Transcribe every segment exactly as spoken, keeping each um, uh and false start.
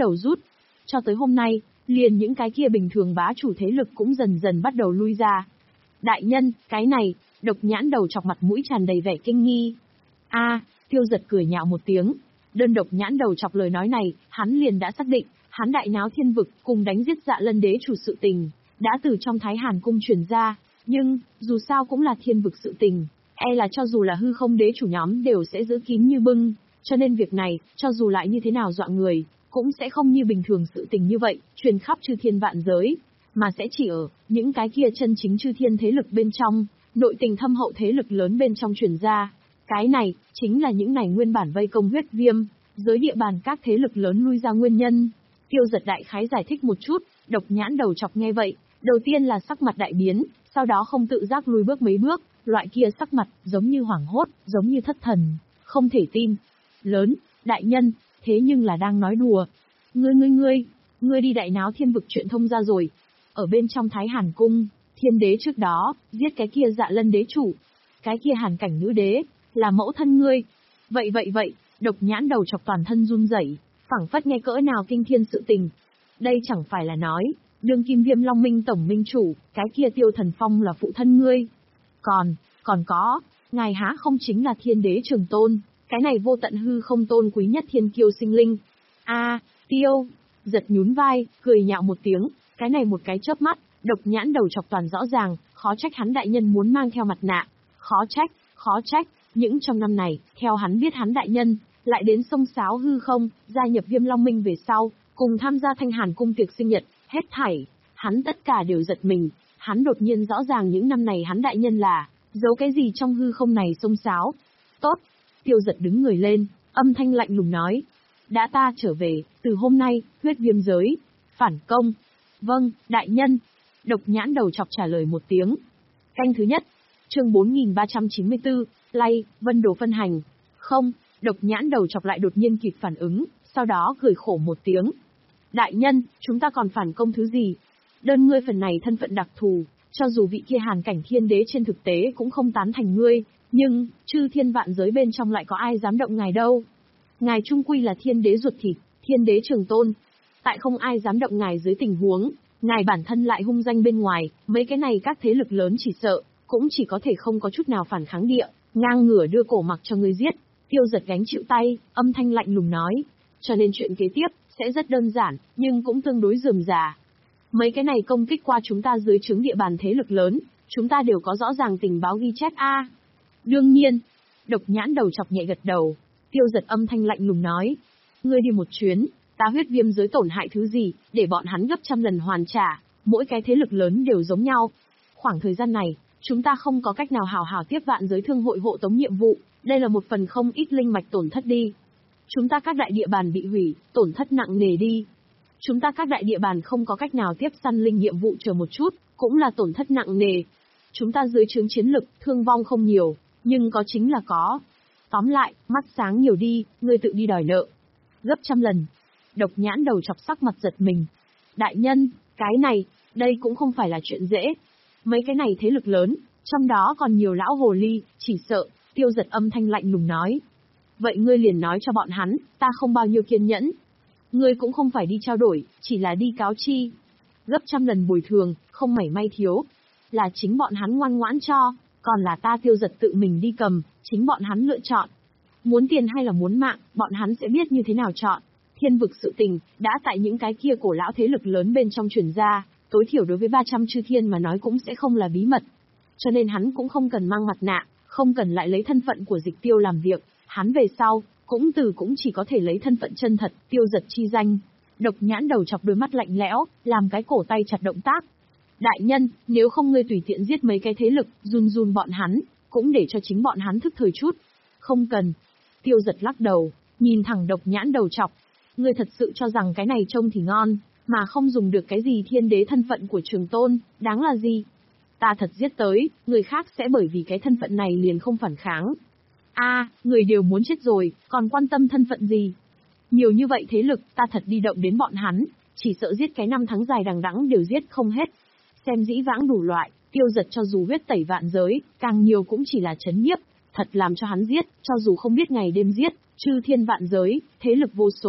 đầu rút. Cho tới hôm nay, liền những cái kia bình thường bá chủ thế lực cũng dần dần bắt đầu lui ra. Đại nhân, cái này, Độc Nhãn Đầu Chọc mặt mũi tràn đầy vẻ kinh nghi. A, Tiêu Giật cười nhạo một tiếng. Đơn Độc Nhãn Đầu Chọc lời nói này, hắn liền đã xác định, hắn đại náo thiên vực cùng đánh giết Dạ Lân đế chủ sự tình, đã từ trong Thái Hàn cung truyền ra, nhưng, dù sao cũng là thiên vực sự tình, e là cho dù là hư không đế chủ nhóm đều sẽ giữ kín như bưng, cho nên việc này, cho dù lại như thế nào dọa người, cũng sẽ không như bình thường sự tình như vậy, truyền khắp chư thiên vạn giới, mà sẽ chỉ ở những cái kia chân chính chư thiên thế lực bên trong, nội tình thâm hậu thế lực lớn bên trong truyền ra. Cái này, chính là những này nguyên bản vây công huyết viêm, giới địa bàn các thế lực lớn lui ra nguyên nhân. Tiêu Giật đại khái giải thích một chút, Độc Nhãn Đầu Chọc nghe vậy, đầu tiên là sắc mặt đại biến, sau đó không tự giác lùi bước mấy bước, loại kia sắc mặt, giống như hoảng hốt, giống như thất thần, không thể tin. Lớn, đại nhân, thế nhưng là đang nói đùa. Ngươi ngươi ngươi, ngươi đi đại náo thiên vực chuyện thông ra rồi. Ở bên trong Thái Hàn cung, thiên đế trước đó, giết cái kia Dạ Lân đế chủ. Cái kia Hàn Cảnh nữ đế, là mẫu thân ngươi. Vậy vậy vậy, Độc Nhãn Đầu Chọc toàn thân run rẩy, phảng phất nghe cỡ nào kinh thiên sự tình. Đây chẳng phải là nói, đương kim Viêm Long Minh tổng minh chủ, cái kia Tiêu Thần Phong là phụ thân ngươi. Còn, còn có, ngài há không chính là thiên đế trường tôn, cái này vô tận hư không tôn quý nhất thiên kiêu sinh linh. A, Tiêu, Giật nhún vai, cười nhạo một tiếng, cái này một cái chớp mắt, Độc Nhãn Đầu Chọc toàn rõ ràng, khó trách hắn đại nhân muốn mang theo mặt nạ, khó trách, khó trách, những trong năm này, theo hắn biết hắn đại nhân, lại đến sông sáo hư không, gia nhập Viêm Long Minh về sau, cùng tham gia Thanh Hàn cung tiệc sinh nhật, hết thảy, hắn tất cả đều giật mình, hắn đột nhiên rõ ràng những năm này hắn đại nhân là, giấu cái gì trong hư không này sông sáo. Tốt, Tiêu Giật đứng người lên, âm thanh lạnh lùng nói, đã ta trở về, từ hôm nay, huyết viêm giới, phản công. Vâng, đại nhân. Độc Nhãn Đầu Chọc trả lời một tiếng. Canh thứ nhất, chương bốn nghìn ba trăm chín mươi tư, Lay, Vân Đồ phân hành. Không, Độc Nhãn Đầu Chọc lại đột nhiên kịp phản ứng, sau đó cười khổ một tiếng. Đại nhân, chúng ta còn phản công thứ gì? Đơn ngươi phần này thân phận đặc thù, cho dù vị kia Hàn Cảnh thiên đế trên thực tế cũng không tán thành ngươi, nhưng, chư thiên vạn giới bên trong lại có ai dám động ngài đâu. Ngài trung quy là thiên đế ruột thịt, thiên đế trường tôn. Tại không ai dám động ngài dưới tình huống, ngài bản thân lại hung danh bên ngoài, mấy cái này các thế lực lớn chỉ sợ, cũng chỉ có thể không có chút nào phản kháng địa, ngang ngửa đưa cổ mặc cho ngươi giết. Tiêu Giật gánh chịu tay, âm thanh lạnh lùng nói. Cho nên chuyện kế tiếp, sẽ rất đơn giản, nhưng cũng tương đối rườm rà. Mấy cái này công kích qua chúng ta dưới trướng địa bàn thế lực lớn, chúng ta đều có rõ ràng tình báo ghi chép a. À, đương nhiên. Độc Nhãn Đầu Chọc nhẹ gật đầu. Tiêu Giật âm thanh lạnh lùng nói. Ngươi đi một chuyến, ta huyết viêm giới tổn hại thứ gì, để bọn hắn gấp trăm lần hoàn trả, mỗi cái thế lực lớn đều giống nhau. Khoảng thời gian này, chúng ta không có cách nào hào hào tiếp vạn giới thương hội hộ tống nhiệm vụ, đây là một phần không ít linh mạch tổn thất đi. Chúng ta các đại địa bàn bị hủy, tổn thất nặng nề đi. Chúng ta các đại địa bàn không có cách nào tiếp săn linh nhiệm vụ chờ một chút, cũng là tổn thất nặng nề. Chúng ta dưới trướng chiến lực, thương vong không nhiều, nhưng có chính là có. Tóm lại, mắt sáng nhiều đi, ngươi tự đi đòi nợ. Gấp trăm lần. Độc Nhãn Đầu Chọc sắc mặt giật mình. Đại nhân, cái này, đây cũng không phải là chuyện dễ. Mấy cái này thế lực lớn, trong đó còn nhiều lão hồ ly, chỉ sợ. Tiêu Giật âm thanh lạnh lùng nói. Vậy ngươi liền nói cho bọn hắn, ta không bao nhiêu kiên nhẫn. Ngươi cũng không phải đi trao đổi, chỉ là đi cáo chi. Gấp trăm lần bồi thường, không mảy may thiếu. Là chính bọn hắn ngoan ngoãn cho, còn là ta Tiêu Giật tự mình đi cầm, chính bọn hắn lựa chọn. Muốn tiền hay là muốn mạng, bọn hắn sẽ biết như thế nào chọn. Thiên vực sự tình, đã tại những cái kia cổ lão thế lực lớn bên trong truyền ra, tối thiểu đối với ba trăm chư thiên mà nói cũng sẽ không là bí mật. Cho nên hắn cũng không cần mang mặt nạ, không cần lại lấy thân phận của Dịch Tiêu làm việc, hắn về sau, cũng từ cũng chỉ có thể lấy thân phận chân thật, Tiêu Giật chi danh. Độc Nhãn Đầu Chọc đôi mắt lạnh lẽo, làm cái cổ tay chặt động tác. Đại nhân, nếu không ngươi tùy tiện giết mấy cái thế lực, run run bọn hắn, cũng để cho chính bọn hắn thức thời chút. Không cần. Tiêu Giật lắc đầu, nhìn thẳng Độc Nhãn Đầu Chọc. Ngươi thật sự cho rằng cái này trông thì ngon, mà không dùng được cái gì thiên đế thân phận của Trường Tôn, đáng là gì? Ta thật giết tới, người khác sẽ bởi vì cái thân phận này liền không phản kháng. A, à, người đều muốn chết rồi, còn quan tâm thân phận gì? Nhiều như vậy thế lực, ta thật đi động đến bọn hắn, chỉ sợ giết cái năm tháng dài đằng đẵng đều giết không hết. Xem dĩ vãng đủ loại, Tiêu Giật cho dù huyết tẩy vạn giới, càng nhiều cũng chỉ là chấn nhiếp, thật làm cho hắn giết, cho dù không biết ngày đêm giết, chư thiên vạn giới, thế lực vô số,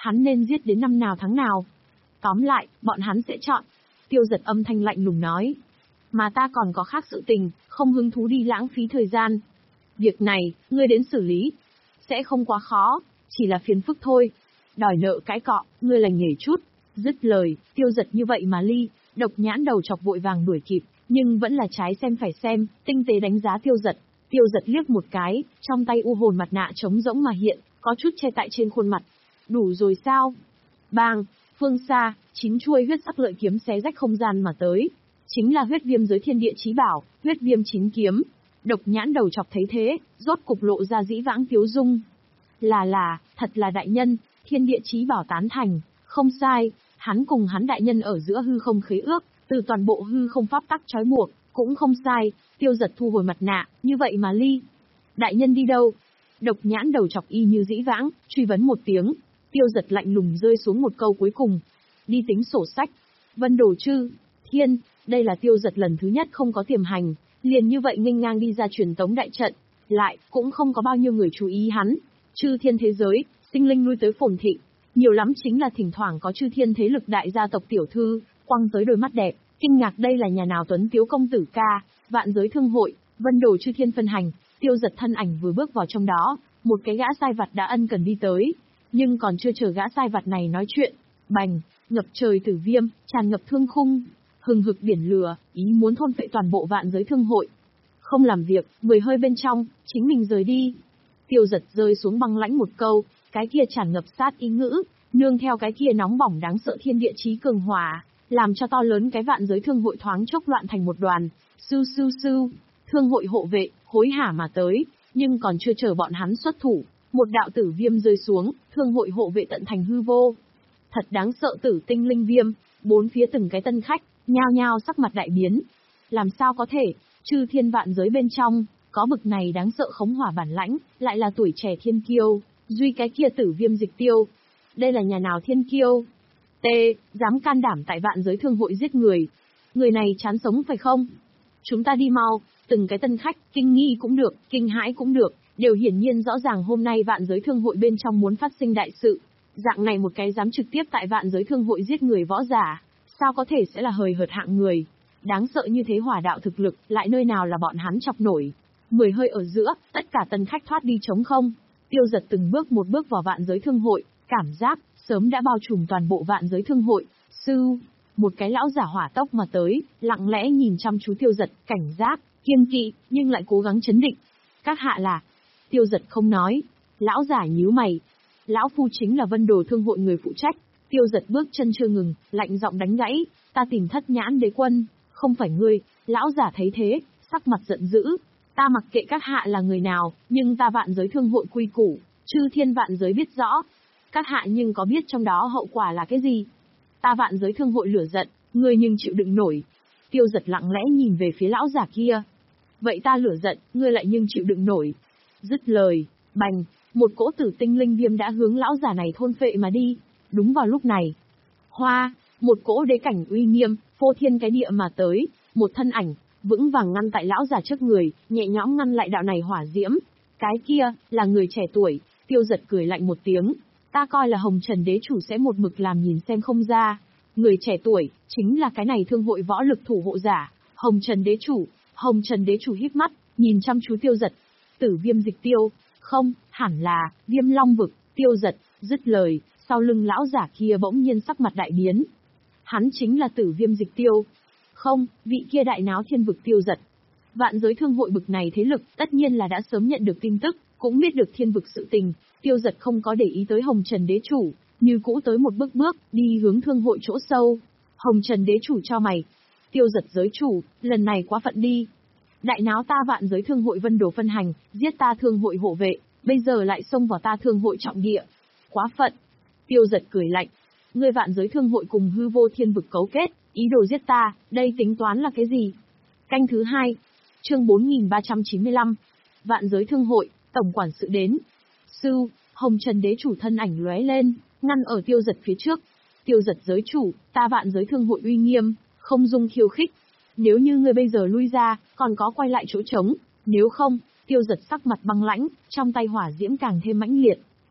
Hắn nên giết đến năm nào tháng nào? Tóm lại, bọn hắn sẽ chọn. Tiêu Giật âm thanh lạnh lùng nói. Mà ta còn có khác sự tình, không hứng thú đi lãng phí thời gian. Việc này, ngươi đến xử lý. Sẽ không quá khó, chỉ là phiền phức thôi. Đòi nợ cãi cọ, ngươi lành nghề chút. Dứt lời, Tiêu Giật như vậy mà ly, độc nhãn đầu chọc vội vàng đuổi kịp, nhưng vẫn là trái xem phải xem, tinh tế đánh giá Tiêu Giật. Tiêu Giật liếc một cái, trong tay u hồn mặt nạ trống rỗng mà hiện, có chút che tại trên khuôn mặt. Đủ rồi sao? Bang, phương xa, chín chuôi huyết sắc lợi kiếm xé rách không gian mà tới. Chính là huyết viêm giới thiên địa chí bảo, huyết viêm chín kiếm. Độc nhãn đầu chọc thấy thế, rốt cục lộ ra dĩ vãng tiếu dung. Là là, thật là đại nhân, thiên địa chí bảo tán thành, không sai, hắn cùng hắn đại nhân ở giữa hư không khế ước, từ toàn bộ hư không pháp tắc trói buộc, cũng không sai. Tiêu Giật thu hồi mặt nạ, như vậy mà ly. Đại nhân đi đâu? Độc nhãn đầu chọc y như dĩ vãng, truy vấn một tiếng. Tiêu Giật lạnh lùng rơi xuống một câu cuối cùng. Đi tính sổ sách. Vân Đồ Chư, Thiên, đây là Tiêu Giật lần thứ nhất không có tiềm hành, liền như vậy nghênh ngang đi ra truyền tống đại trận. Lại, cũng không có bao nhiêu người chú ý hắn. Chư thiên thế giới, sinh linh lui tới phồn thịnh. Nhiều lắm chính là thỉnh thoảng có chư thiên thế lực đại gia tộc tiểu thư, quăng tới đôi mắt đẹp, kinh ngạc đây là nhà nào tuấn tiếu công tử ca. Vạn giới thương hội, Vân Đồ Chư Thiên phân hành, Tiêu Giật thân ảnh vừa bước vào trong đó, một cái gã sai vặt đã ân cần đi tới. Nhưng còn chưa chờ gã sai vặt này nói chuyện, bành, ngập trời tử viêm, tràn ngập thương khung, hừng hực biển lửa, ý muốn thôn phệ toàn bộ vạn giới thương hội. Không làm việc, người hơi bên trong, chính mình rời đi. Tiêu Giật rơi xuống băng lãnh một câu, cái kia tràn ngập sát ý ngữ, nương theo cái kia nóng bỏng đáng sợ thiên địa chí cường hỏa, làm cho to lớn cái vạn giới thương hội thoáng chốc loạn thành một đoàn. Sưu sưu sưu, thương hội hộ vệ, hối hả mà tới, nhưng còn chưa chờ bọn hắn xuất thủ, một đạo tử viêm rơi xuống, thương hội hộ vệ tận thành hư vô. Thật đáng sợ tử tinh linh viêm, bốn phía từng cái tân khách, nhao nhao sắc mặt đại biến. Làm sao có thể, chư thiên vạn giới bên trong, có bực này đáng sợ khống hỏa bản lãnh, lại là tuổi trẻ thiên kiêu, duy cái kia tử viêm dịch tiêu. Đây là nhà nào thiên kiêu? T, dám can đảm tại vạn giới thương hội giết người. Người này chán sống phải không? Chúng ta đi mau, từng cái tân khách, kinh nghi cũng được, kinh hãi cũng được, đều hiển nhiên rõ ràng hôm nay vạn giới thương hội bên trong muốn phát sinh đại sự. Dạng này một cái dám trực tiếp tại vạn giới thương hội giết người võ giả, sao có thể sẽ là hời hợt hạng người. Đáng sợ như thế hỏa đạo thực lực, lại nơi nào là bọn hắn chọc nổi. Mười hơi ở giữa, tất cả tân khách thoát đi trống không. Tiêu Giật từng bước một bước vào vạn giới thương hội, cảm giác, sớm đã bao trùm toàn bộ vạn giới thương hội. Sư, một cái lão giả hỏa tốc mà tới, lặng lẽ nhìn chăm chú Tiêu Giật, cảnh giác, kiêng kỵ, nhưng lại cố gắng chấn định. Các hạ là... Tiêu Giật không nói. Lão giả nhíu mày. Lão phu chính là Vân Đồ thương hội người phụ trách. Tiêu Giật bước chân chưa ngừng, lạnh giọng đánh gãy. Ta tìm Thất Nhãn Đế Quân, không phải ngươi. Lão giả thấy thế, sắc mặt giận dữ. Ta mặc kệ các hạ là người nào, nhưng ta vạn giới thương hội quy củ, chư thiên vạn giới biết rõ. Các hạ nhưng có biết trong đó hậu quả là cái gì? Ta vạn giới thương hội lửa giận, ngươi nhưng chịu đựng nổi. Tiêu Giật lặng lẽ nhìn về phía lão giả kia. Vậy ta lửa giận, ngươi lại nhưng chịu đựng nổi. Dứt lời, bành, một cỗ tử tinh linh viêm đã hướng lão giả này thôn phệ mà đi. Đúng vào lúc này, hoa, một cỗ đế cảnh uy nghiêm, phô thiên cái địa mà tới, một thân ảnh, vững vàng ngăn tại lão giả trước người, nhẹ nhõm ngăn lại đạo này hỏa diễm. Cái kia, là người trẻ tuổi. Tiêu Giật cười lạnh một tiếng. Ta coi là Hồng Trần Đế Chủ sẽ một mực làm nhìn xem không ra. Người trẻ tuổi, chính là cái này thương hội võ lực thủ hộ giả, Hồng Trần Đế Chủ. Hồng Trần Đế Chủ híp mắt, nhìn chăm chú Tiêu Giật. Tử viêm dịch tiêu, không, hẳn là, viêm long vực. Tiêu Giật, dứt lời, sau lưng lão giả kia bỗng nhiên sắc mặt đại biến. Hắn chính là tử viêm dịch tiêu. Không, vị kia đại náo thiên vực Tiêu Giật. Vạn giới thương hội bực này thế lực, tất nhiên là đã sớm nhận được tin tức, cũng biết được thiên vực sự tình. Tiêu Giật không có để ý tới Hồng Trần Đế Chủ, như cũ tới một bước bước, đi hướng thương hội chỗ sâu. Hồng Trần Đế Chủ cho mày. Tiêu Giật giới chủ, lần này quá phận đi. Đại náo ta vạn giới thương hội Vân Đồ phân hành, giết ta thương hội hộ vệ, bây giờ lại xông vào ta thương hội trọng địa. Quá phận. Tiêu Giật cười lạnh. Ngươi vạn giới thương hội cùng hư vô thiên vực cấu kết, ý đồ giết ta, đây tính toán là cái gì? Canh thứ hai, chương bốn nghìn ba trăm chín mươi lăm. Vạn giới thương hội, tổng quản sự đến. Sư, Hồng Trần Đế Chủ thân ảnh lóe lên, ngăn ở Tiêu Giật phía trước. Tiêu Giật giới chủ, ta vạn giới thương hội uy nghiêm, không dung khiêu khích. Nếu như ngươi bây giờ lui ra, còn có quay lại chỗ trống. Nếu không, Tiêu Giật sắc mặt băng lãnh, trong tay hỏa diễm càng thêm mãnh liệt.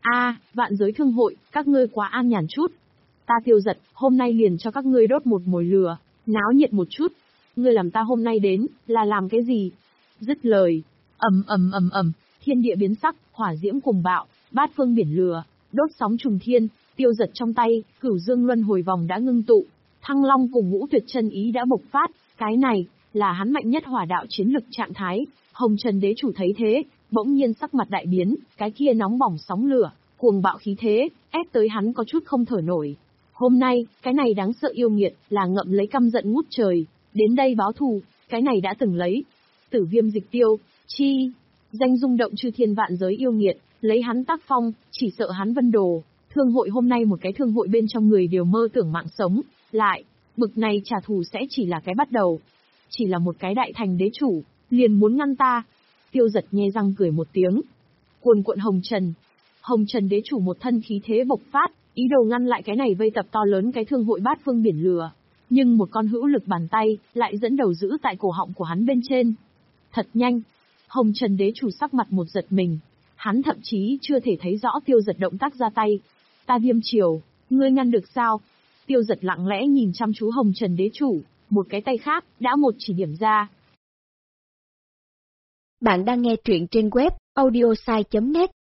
A, vạn giới thương hội, các ngươi quá an nhàn chút. Ta Tiêu Giật, hôm nay liền cho các ngươi đốt một mồi lửa, náo nhiệt một chút. Ngươi làm ta hôm nay đến, là làm cái gì? Dứt lời, ầm ầm ầm ầm, thiên địa biến sắc, hỏa diễm cùng bạo, bát phương biển lửa, đốt sóng trùng thiên, Tiêu Giật trong tay, cửu dương luân hồi vòng đã ngưng tụ, Thăng Long cùng Ngũ Tuyệt chân ý đã bộc phát, cái này là hắn mạnh nhất hỏa đạo chiến lực trạng thái. Hồng Trần Đế chủ thấy thế, bỗng nhiên sắc mặt đại biến, cái kia nóng bỏng sóng lửa, cuồng bạo khí thế, ép tới hắn có chút không thở nổi. Hôm nay, cái này đáng sợ yêu nghiệt, là ngậm lấy căm giận ngút trời, đến đây báo thù, cái này đã từng lấy. Tử Viêm Dịch Tiêu, chi, danh rung động chư thiên vạn giới yêu nghiệt, lấy hắn tác phong, chỉ sợ hắn Vân Đồ, thương hội hôm nay một cái thương hội bên trong người đều mơ tưởng mạng sống, lại, bực này trả thù sẽ chỉ là cái bắt đầu. Chỉ là một cái đại thành đế chủ, liền muốn ngăn ta. Tiêu Giật nhe răng cười một tiếng. Cuồn cuộn hồng trần. Hồng Trần Đế chủ một thân khí thế bộc phát, ý đồ ngăn lại cái này vây tập to lớn cái thương hội bát phương biển lửa. Nhưng một con hữu lực bàn tay, lại dẫn đầu giữ tại cổ họng của hắn bên trên. Thật nhanh. Hồng Trần Đế chủ sắc mặt một giật mình. Hắn thậm chí chưa thể thấy rõ Tiêu Giật động tác ra tay. Ta Viêm Triều, ngươi ngăn được sao? Tiêu Giật lặng lẽ nhìn chăm chú Hồng Trần Đế chủ, một cái tay khác, đã một chỉ điểm ra. Bạn đang nghe truyện trên web audiosai chấm net.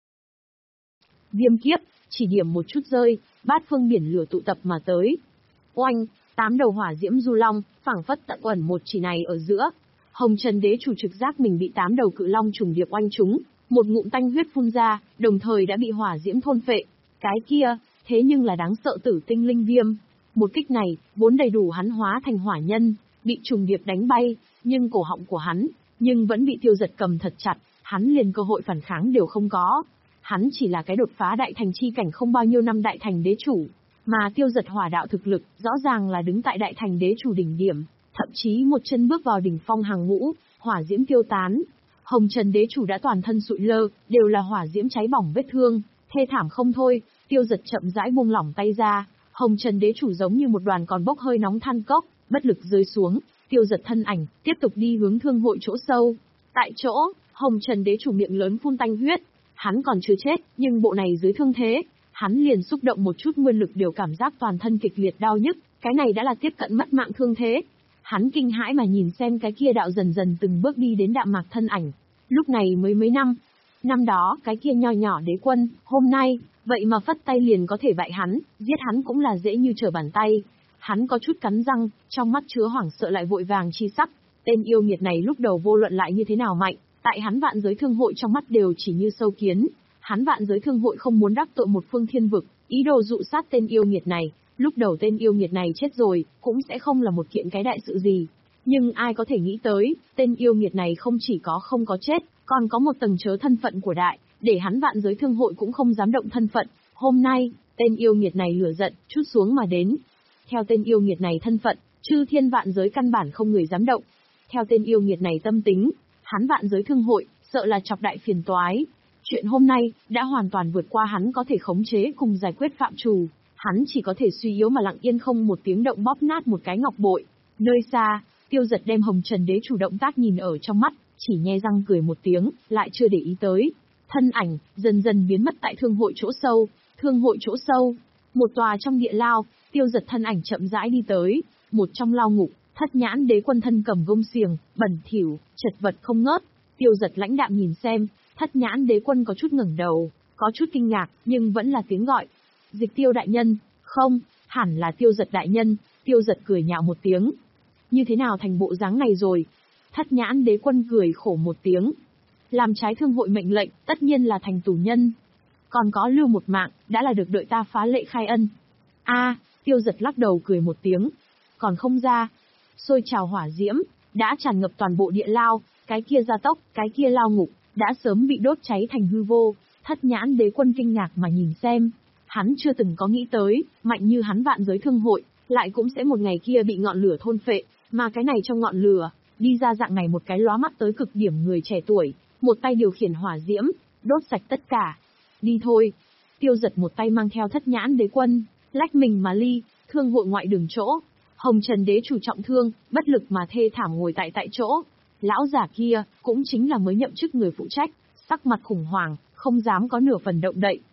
Viêm kiếp, chỉ điểm một chút rơi, bát phương biển lửa tụ tập mà tới. Oanh, tám đầu hỏa diễm du long, phảng phất tận quẩn một chỉ này ở giữa. Hồng Trần Đế chủ trực giác mình bị tám đầu cự long trùng điệp oanh trúng, một ngụm tanh huyết phun ra, đồng thời đã bị hỏa diễm thôn phệ. Cái kia, thế nhưng là đáng sợ tử tinh linh viêm. Một kích này, vốn đầy đủ hắn hóa thành hỏa nhân, bị trùng điệp đánh bay, nhưng cổ họng của hắn, nhưng vẫn bị Tiêu Giật cầm thật chặt, hắn liền cơ hội phản kháng đều không có. Hắn chỉ là cái đột phá đại thành chi cảnh không bao nhiêu năm đại thành đế chủ, mà Tiêu Giật hỏa đạo thực lực, rõ ràng là đứng tại đại thành đế chủ đỉnh điểm, thậm chí một chân bước vào đỉnh phong hàng ngũ, hỏa diễm tiêu tán. Hồng Trần Đế chủ đã toàn thân sụi lơ, đều là hỏa diễm cháy bỏng vết thương, thê thảm không thôi. Tiêu Giật chậm rãi buông lỏng tay ra, Hồng Trần Đế chủ giống như một đoàn còn bốc hơi nóng than cốc, bất lực rơi xuống. Tiêu Giật thân ảnh, tiếp tục đi hướng thương hội chỗ sâu. Tại chỗ, Hồng Trần Đế chủ miệng lớn phun tanh huyết. Hắn còn chưa chết, nhưng bộ này dưới thương thế, hắn liền xúc động một chút nguyên lực đều cảm giác toàn thân kịch liệt đau nhức, cái này đã là tiếp cận mất mạng thương thế. Hắn kinh hãi mà nhìn xem cái kia đạo dần dần từng bước đi đến đạm mạc thân ảnh. Lúc này mới mấy năm. Năm đó, cái kia nho nhỏ đế quân, hôm nay, vậy mà phất tay liền có thể bại hắn, giết hắn cũng là dễ như trở bàn tay. Hắn có chút cắn răng, trong mắt chứa hoảng sợ lại vội vàng chi sắc. Tên yêu nghiệt này lúc đầu vô luận lại như thế nào mạnh, tại hắn vạn giới thương hội trong mắt đều chỉ như sâu kiến. Hắn vạn giới thương hội không muốn đắc tội một phương thiên vực, ý đồ dụ sát tên yêu nghiệt này. Lúc đầu tên yêu nghiệt này chết rồi, cũng sẽ không là một kiện cái đại sự gì. Nhưng ai có thể nghĩ tới, tên yêu nghiệt này không chỉ có không có chết, còn có một tầng chớ thân phận của đại, để hắn vạn giới thương hội cũng không dám động thân phận. Hôm nay, tên yêu nghiệt này lửa giận, trút xuống mà đến. Theo tên yêu nghiệt này thân phận, chư thiên vạn giới căn bản không người dám động. Theo tên yêu nghiệt này tâm tính, hắn vạn giới thương hội, sợ là chọc đại phiền toái. Chuyện hôm nay, đã hoàn toàn vượt qua hắn có thể khống chế cùng giải quyết phạm trù. Hắn chỉ có thể suy yếu mà lặng yên không một tiếng động bóp nát một cái ngọc bội. Nơi xa, Tiêu Giật đem Hồng Trần Đế chủ động tác nhìn ở trong mắt, chỉ nhe răng cười một tiếng, lại chưa để ý tới. Thân ảnh, dần dần biến mất tại thương hội chỗ sâu. Thương hội chỗ sâu, một tòa trong địa lao, Tiêu Giật thân ảnh chậm rãi đi tới. Một trong lao ngục, Thất Nhãn Đế quân thân cầm gông xiềng, bẩn thỉu, chật vật không ngớt. Tiêu Giật lãnh đạm nhìn xem, Thất Nhãn Đế quân có chút ngẩng đầu, có chút kinh ngạc, nhưng vẫn là tiếng gọi. Dịch Tiêu đại nhân, không, hẳn là Tiêu Giật đại nhân. Tiêu Giật cười nhạo một tiếng. Như thế nào thành bộ dáng này rồi? Thất Nhãn Đế quân cười khổ một tiếng. Làm trái thương hội mệnh lệnh, tất nhiên là thành tù nhân. Còn có lưu một mạng, đã là được đợi ta phá lệ khai ân. A, Tiêu Giật lắc đầu cười một tiếng. Còn không ra. Xôi trào hỏa diễm, đã tràn ngập toàn bộ địa lao, cái kia gia tốc, cái kia lao ngục, đã sớm bị đốt cháy thành hư vô. Thất Nhãn Đế quân kinh ngạc mà nhìn xem. Hắn chưa từng có nghĩ tới, mạnh như hắn vạn giới thương hội, lại cũng sẽ một ngày kia bị ngọn lửa thôn phệ, mà cái này trong ngọn lửa, đi ra dạng này một cái lóa mắt tới cực điểm người trẻ tuổi, một tay điều khiển hỏa diễm, đốt sạch tất cả. Đi thôi. Tiêu Giật một tay mang theo Thất Nhãn Đế quân, lách mình mà ly, thương hội ngoại đường chỗ. Hồng Trần Đế chủ trọng thương, bất lực mà thê thảm ngồi tại tại chỗ. Lão giả kia, cũng chính là mới nhậm chức người phụ trách, sắc mặt khủng hoảng, không dám có nửa phần động đậy,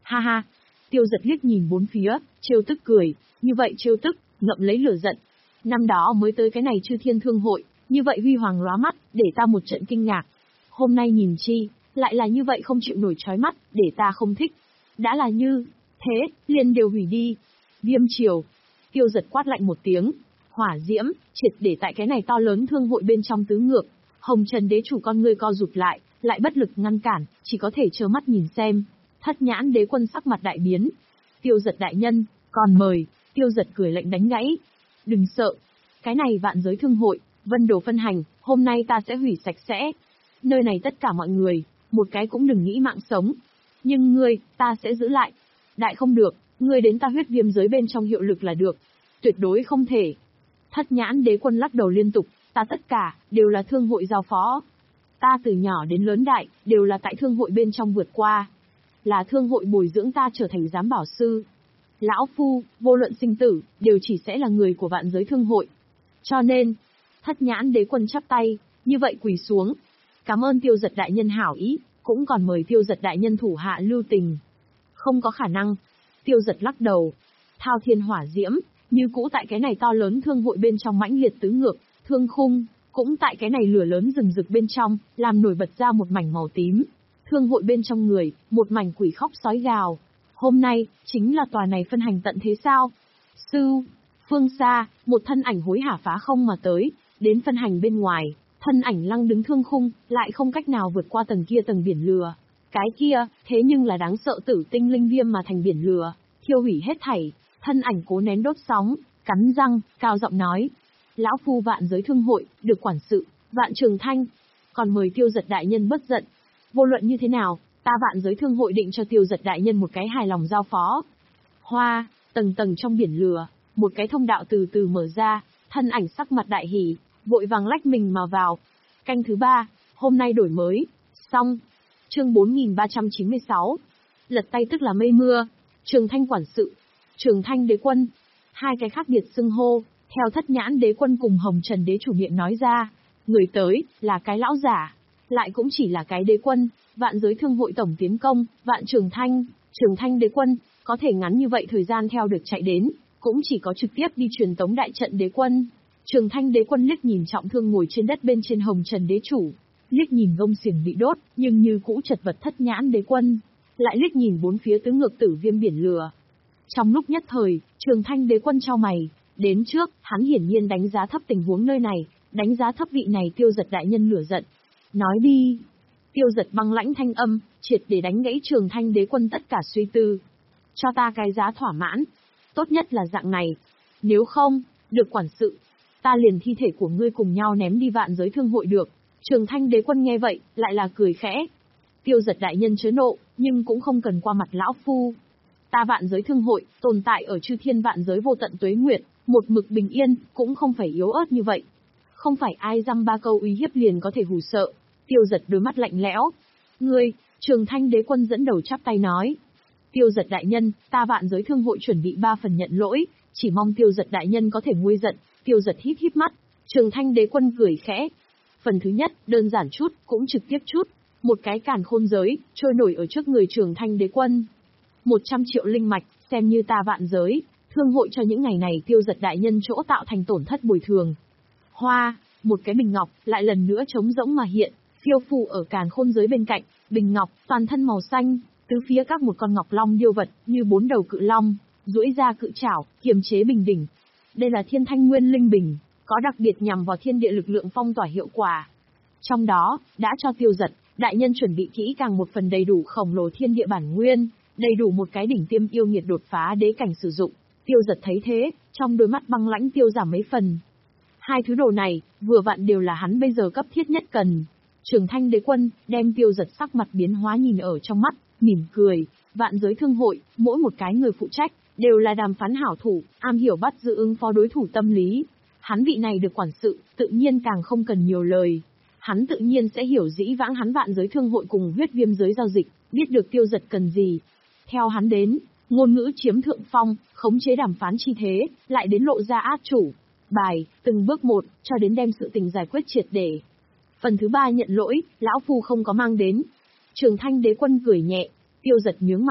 Ha ha. Tiêu Giật liếc nhìn bốn phía, trêu tức cười, như vậy trêu tức, ngậm lấy lửa giận. Năm đó mới tới cái này Chư Thiên Thương hội, như vậy huy hoàng lóa mắt, để ta một trận kinh ngạc. Hôm nay nhìn chi, lại là như vậy không chịu nổi chói mắt, để ta không thích. Đã là như thế, liền đều hủy đi. Viêm triều. Tiêu Giật quát lạnh một tiếng, hỏa diễm, triệt để tại cái này to lớn thương hội bên trong tứ ngược. Hồng Trần đế chủ con ngươi co rụt lại, lại bất lực ngăn cản, chỉ có thể trơ mắt nhìn xem. Thất nhãn đế quân sắc mặt đại biến. Tiêu Giật đại nhân, còn mời. Tiêu Giật cười lạnh đánh gãy. Đừng sợ. Cái này vạn giới thương hội, vân đồ phân hành, hôm nay ta sẽ hủy sạch sẽ. Nơi này tất cả mọi người, một cái cũng đừng nghĩ mạng sống. Nhưng ngươi, ta sẽ giữ lại. Đại không được, ngươi đến ta huyết viêm giới bên trong hiệu lực là được. Tuyệt đối không thể. Thất nhãn đế quân lắc đầu liên tục, ta tất cả, đều là thương hội giao phó. Ta từ nhỏ đến lớn đại, đều là tại thương hội bên trong vượt qua. Là thương hội bồi dưỡng ta trở thành giám bảo sư. Lão Phu, vô luận sinh tử, đều chỉ sẽ là người của vạn giới thương hội. Cho nên, thất nhãn đế quân chắp tay, như vậy quỳ xuống. Cảm ơn Tiêu Giật đại nhân hảo ý, cũng còn mời Tiêu Giật đại nhân thủ hạ lưu tình. Không có khả năng. Tiêu Giật lắc đầu. Thao thiên hỏa diễm, như cũ tại cái này to lớn thương hội bên trong mãnh liệt tứ ngược, thương khung, cũng tại cái này lửa lớn rừng rực bên trong, làm nổi bật ra một mảnh màu tím. Thương hội bên trong người, một mảnh quỷ khóc sói gào. Hôm nay, chính là tòa này phân hành tận thế sao? Sư, phương xa, một thân ảnh hối hả phá không mà tới, đến phân hành bên ngoài, thân ảnh lăng đứng thương khung, lại không cách nào vượt qua tầng kia tầng biển lửa. Cái kia, thế nhưng là đáng sợ tử tinh linh viêm mà thành biển lửa, thiêu hủy hết thảy, thân ảnh cố nén đốt sóng, cắn răng, cao giọng nói. Lão Phu vạn giới thương hội, được quản sự, vạn trường thanh, còn mời Tiêu Giật đại nhân bất giận. Vô luận như thế nào, ta vạn giới thương hội định cho Tiêu Giật đại nhân một cái hài lòng giao phó. Hoa, tầng tầng trong biển lửa, một cái thông đạo từ từ mở ra, thân ảnh sắc mặt đại hỉ, vội vàng lách mình mà vào. Canh thứ ba, hôm nay đổi mới, xong. Chương bốn nghìn ba trăm chín mươi sáu. Lật tay tức là mây mưa. Trường Thanh quản sự, Trường Thanh đế quân. Hai cái khác biệt xưng hô, theo thất nhãn đế quân cùng Hồng Trần đế chủ miệng nói ra. Người tới, là cái lão giả. Lại cũng chỉ là cái đế quân, vạn giới thương hội tổng tiến công, vạn Trường Thanh, Trường Thanh đế quân, có thể ngắn như vậy thời gian theo được chạy đến, cũng chỉ có trực tiếp đi truyền tống đại trận đế quân. Trường Thanh đế quân liếc nhìn trọng thương ngồi trên đất bên trên Hồng Trần đế chủ, liếc nhìn gông xiềng bị đốt, nhưng như cũ chật vật thất nhãn đế quân, lại liếc nhìn bốn phía tứ ngược tử viêm biển lửa. Trong lúc nhất thời, Trường Thanh đế quân chau mày, đến trước, hắn hiển nhiên đánh giá thấp tình huống nơi này, đánh giá thấp vị này Tiêu Giật đại nhân lửa giận. Nói đi. Tiêu Giật băng lãnh thanh âm, triệt để đánh gãy Trường Thanh đế quân tất cả suy tư. Cho ta cái giá thỏa mãn. Tốt nhất là dạng này. Nếu không, được quản sự, ta liền thi thể của ngươi cùng nhau ném đi vạn giới thương hội được. Trường Thanh đế quân nghe vậy, lại là cười khẽ. Tiêu Giật đại nhân chớ nộ, nhưng cũng không cần qua mặt lão phu. Ta vạn giới thương hội, tồn tại ở chư thiên vạn giới vô tận tuế nguyệt, một mực bình yên, cũng không phải yếu ớt như vậy. Không phải ai dăm ba câu uy hiếp liền có thể hù sợ. Tiêu Giật đôi mắt lạnh lẽo. Ngươi, Trường Thanh đế quân dẫn đầu chắp tay nói. Tiêu Giật đại nhân, ta vạn giới thương hội chuẩn bị ba phần nhận lỗi, chỉ mong Tiêu Giật đại nhân có thể nguôi giận. Tiêu Giật híp híp mắt. Trường Thanh đế quân cười khẽ. Phần thứ nhất, đơn giản chút, cũng trực tiếp chút. Một cái càn khôn giới, trôi nổi ở trước người Trường Thanh đế quân. Một trăm triệu linh mạch, xem như ta vạn giới, thương hội cho những ngày này Tiêu Giật đại nhân chỗ tạo thành tổn thất bồi thường. Hoa, một cái bình ngọc, lại lần nữa trống rỗng mà hiện, phiêu phù ở càn khôn giới bên cạnh, bình ngọc, toàn thân màu xanh, tứ phía các một con ngọc long điêu vật, như bốn đầu cự long, duỗi ra cự trảo, kiềm chế bình đỉnh. Đây là thiên thanh nguyên linh bình, có đặc biệt nhằm vào thiên địa lực lượng phong tỏa hiệu quả. Trong đó, đã cho Tiêu Giật đại nhân chuẩn bị kỹ càng một phần đầy đủ khổng lồ thiên địa bản nguyên, đầy đủ một cái đỉnh tiêm yêu nghiệt đột phá đế cảnh sử dụng. Tiêu Giật thấy thế, trong đôi mắt băng lãnh tiêu giảm mấy phần. Hai thứ đồ này, vừa vặn đều là hắn bây giờ cấp thiết nhất cần. Trường Thanh đế quân, đem Tiêu Giật sắc mặt biến hóa nhìn ở trong mắt, mỉm cười. Vạn giới thương hội, mỗi một cái người phụ trách, đều là đàm phán hảo thủ, am hiểu bắt giữ ứng phó đối thủ tâm lý. Hắn vị này được quản sự, tự nhiên càng không cần nhiều lời. Hắn tự nhiên sẽ hiểu dĩ vãng hắn vạn giới thương hội cùng huyết viêm giới giao dịch, biết được Tiêu Giật cần gì. Theo hắn đến, ngôn ngữ chiếm thượng phong, khống chế đàm phán chi thế, lại đến lộ ra át chủ bài, từng bước một, cho đến đem sự tình giải quyết triệt để. Phần thứ ba nhận lỗi, lão phu không có mang đến. Trường Thanh đế quân cười nhẹ, Tiêu Giật nhướng mày,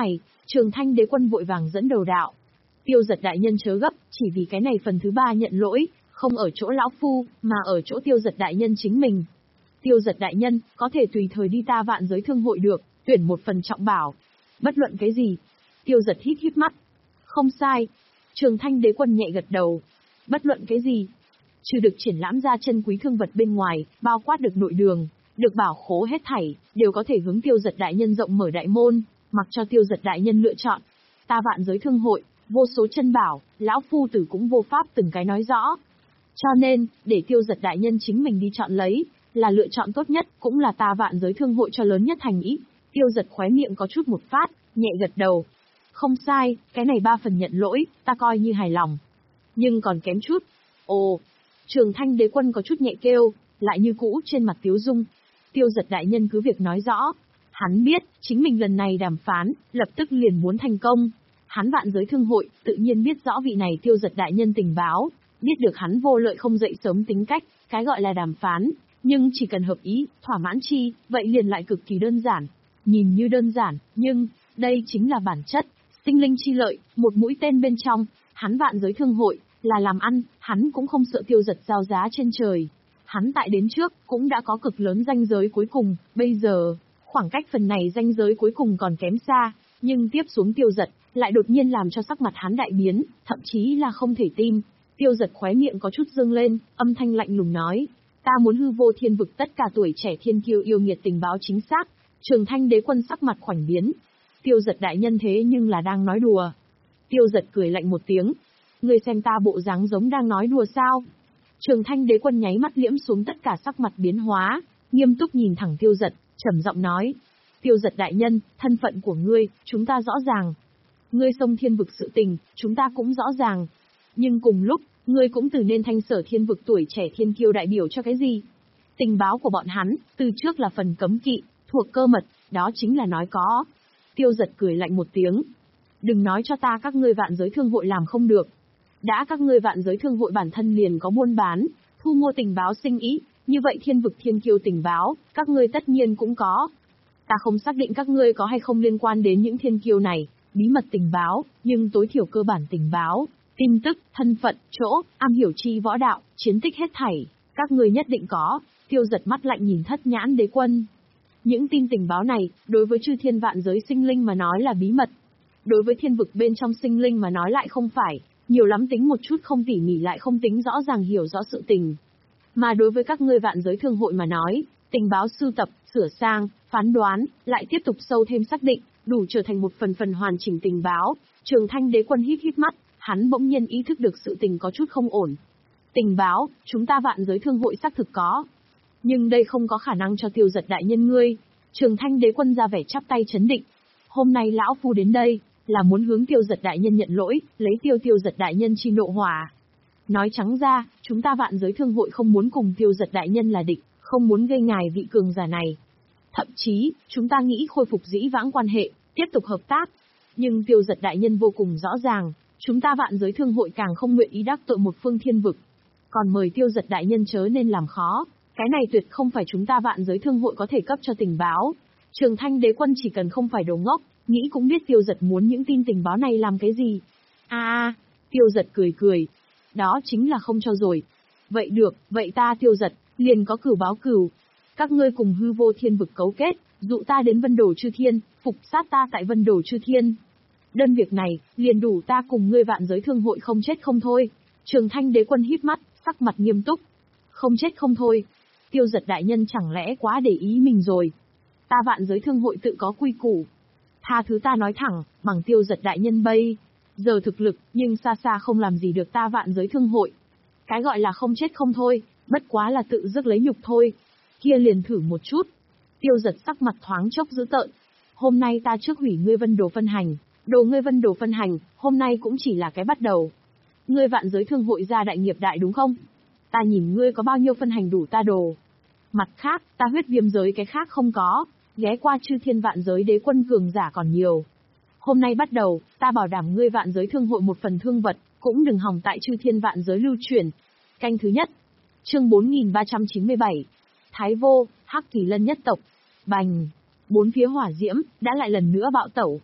Trường Thanh Đế Quân vội vàng dẫn đầu đạo. Tiêu Giật đại nhân chớ gấp, chỉ vì cái này phần thứ ba nhận lỗi, không ở chỗ lão phu, mà ở chỗ Tiêu Giật đại nhân chính mình. Tiêu Giật đại nhân, có thể tùy thời đi ta Vạn Giới Thương hội được, tuyển một phần trọng bảo. Bất luận cái gì. Tiêu Giật hít hít mắt. Không sai. Trường Thanh Đế Quân nhẹ gật đầu. Bất luận cái gì. Trừ được triển lãm ra chân quý thương vật bên ngoài, bao quát được nội đường, được bảo khố hết thảy, đều có thể hướng Tiêu Giật đại nhân rộng mở đại môn, mặc cho Tiêu Giật đại nhân lựa chọn. Ta Vạn Giới Thương hội, vô số chân bảo, lão phu tử cũng vô pháp từng cái nói rõ. Cho nên, để Tiêu Giật đại nhân chính mình đi chọn lấy, là lựa chọn tốt nhất, cũng là ta Vạn Giới Thương hội cho lớn nhất thành ý. Tiêu Giật khóe miệng có chút một phát, nhẹ gật đầu. Không sai, cái này ba phần nhận lỗi, ta coi như hài lòng. Nhưng còn kém chút. Ồ, Trường Thanh Đế Quân có chút nhẹ kêu, lại như cũ trên mặt tiếu dung. Tiêu Giật đại nhân cứ việc nói rõ. Hắn biết, chính mình lần này đàm phán, lập tức liền muốn thành công. Hắn Vạn Giới Thương hội, tự nhiên biết rõ vị này Tiêu Giật đại nhân tình báo, biết được hắn vô lợi không dậy sớm tính cách, cái gọi là đàm phán, nhưng chỉ cần hợp ý, thỏa mãn chi, vậy liền lại cực kỳ đơn giản. Nhìn như đơn giản, nhưng, đây chính là bản chất, sinh linh chi lợi, một mũi tên bên trong, hắn Vạn Giới Thương hội, là làm ăn, hắn cũng không sợ Tiêu Giật giao giá trên trời. Hắn tại đến trước, cũng đã có cực lớn ranh giới cuối cùng, bây giờ, khoảng cách phần này ranh giới cuối cùng còn kém xa, nhưng tiếp xuống Tiêu Giật, lại đột nhiên làm cho sắc mặt hắn đại biến, thậm chí là không thể tin. Tiêu Giật khóe miệng có chút dương lên, âm thanh lạnh lùng nói, ta muốn hư vô thiên vực tất cả tuổi trẻ thiên kiêu yêu nghiệt tình báo chính xác. Trường Thanh Đế Quân sắc mặt khoảnh biến. Tiêu Giật đại nhân thế nhưng là đang nói đùa. Tiêu Giật cười lạnh một tiếng. Ngươi xem ta bộ dáng giống đang nói đùa sao? Trường Thanh Đế Quân nháy mắt liễm xuống tất cả sắc mặt biến hóa, nghiêm túc nhìn thẳng Tiêu Giật, trầm giọng nói. Tiêu Giật đại nhân, thân phận của ngươi, chúng ta rõ ràng. Ngươi xông thiên vực sự tình, chúng ta cũng rõ ràng. Nhưng cùng lúc, ngươi cũng từ nên thanh sở thiên vực tuổi trẻ thiên kiêu đại biểu cho cái gì? Tình báo của bọn hắn, từ trước là phần cấm kỵ, thuộc cơ mật, đó chính là nói có. Tiêu Giật cười lạnh một tiếng. Đừng nói cho ta các ngươi Vạn Giới Thương hội làm không được. Đã các ngươi Vạn Giới Thương hội bản thân liền có buôn bán, thu mua tình báo sinh ý, như vậy thiên vực thiên kiêu tình báo, các ngươi tất nhiên cũng có. Ta không xác định các ngươi có hay không liên quan đến những thiên kiêu này, bí mật tình báo, nhưng tối thiểu cơ bản tình báo, tin tức, thân phận, chỗ, am hiểu chi võ đạo, chiến tích hết thảy, các ngươi nhất định có. Tiêu Giật mắt lạnh nhìn Thất Nhãn Đế Quân. Những tin tình báo này, đối với chư thiên vạn giới sinh linh mà nói là bí mật. Đối với thiên vực bên trong sinh linh mà nói lại không phải, nhiều lắm tính một chút không tỉ mỉ lại không tính rõ ràng hiểu rõ sự tình. Mà đối với các ngươi Vạn Giới Thương hội mà nói, tình báo sưu tập, sửa sang, phán đoán, lại tiếp tục sâu thêm xác định, đủ trở thành một phần phần hoàn chỉnh tình báo. Trường Thanh Đế Quân híp híp mắt, hắn bỗng nhiên ý thức được sự tình có chút không ổn. Tình báo, chúng ta Vạn Giới Thương hội xác thực có. Nhưng đây không có khả năng cho Tiêu Giật đại nhân ngươi. Trường Thanh Đế Quân ra vẻ chắp tay chấn định. Hôm nay lão phu đến đây, là muốn hướng Tiêu Giật đại nhân nhận lỗi, lấy tiêu Tiêu Giật đại nhân chi nộ hỏa. Nói trắng ra, chúng ta Vạn Giới Thương hội không muốn cùng Tiêu Giật đại nhân là địch, không muốn gây ngài vị cường giả này. Thậm chí, chúng ta nghĩ khôi phục dĩ vãng quan hệ, tiếp tục hợp tác. Nhưng Tiêu Giật đại nhân vô cùng rõ ràng, chúng ta Vạn Giới Thương hội càng không nguyện ý đắc tội một phương thiên vực. Còn mời Tiêu Giật đại nhân chớ nên làm khó, cái này tuyệt không phải chúng ta Vạn Giới Thương hội có thể cấp cho tình báo. Trường Thanh Đế Quân chỉ cần không phải đồ ngốc, nghĩ cũng biết Tiêu Giật muốn những tin tình báo này làm cái gì. A, à, Tiêu Giật cười cười. Đó chính là không cho rồi. Vậy được, vậy ta Tiêu Giật, liền có cửu báo cửu. Các ngươi cùng hư vô thiên vực cấu kết, dụ ta đến Vân Đồ Chư Thiên, phục sát ta tại Vân Đồ Chư Thiên. Đơn việc này, liền đủ ta cùng ngươi Vạn Giới Thương hội không chết không thôi. Trường Thanh Đế Quân híp mắt, sắc mặt nghiêm túc. Không chết không thôi. Tiêu Giật đại nhân chẳng lẽ quá để ý mình rồi. Ta Vạn Giới Thương hội tự có quy củ. Tha thứ ta nói thẳng, bằng Tiêu Giật đại nhân bây giờ thực lực, nhưng xa xa không làm gì được ta Vạn Giới Thương hội. Cái gọi là không chết không thôi, bất quá là tự dứt lấy nhục thôi. Kia liền thử một chút. Tiêu Giật sắc mặt thoáng chốc dữ tợn. Hôm nay ta trước hủy ngươi Vân Đồ phân hành, đồ ngươi Vân Đồ phân hành, hôm nay cũng chỉ là cái bắt đầu. Ngươi Vạn Giới Thương hội ra đại nghiệp đại đúng không? Ta nhìn ngươi có bao nhiêu phân hành đủ ta đồ. Mặt khác, ta huyết viêm giới cái khác không có, ghé qua chư thiên vạn giới đế quân cường giả còn nhiều. Hôm nay bắt đầu, ta bảo đảm ngươi Vạn Giới Thương hội một phần thương vật, cũng đừng hòng tại chư thiên vạn giới lưu truyền. Canh thứ nhất. Chương bốn nghìn ba trăm chín mươi bảy. Thái Vô, Hắc Kỳ Lân nhất tộc. Bành. Bốn phía hỏa diễm, đã lại lần nữa bạo tẩu.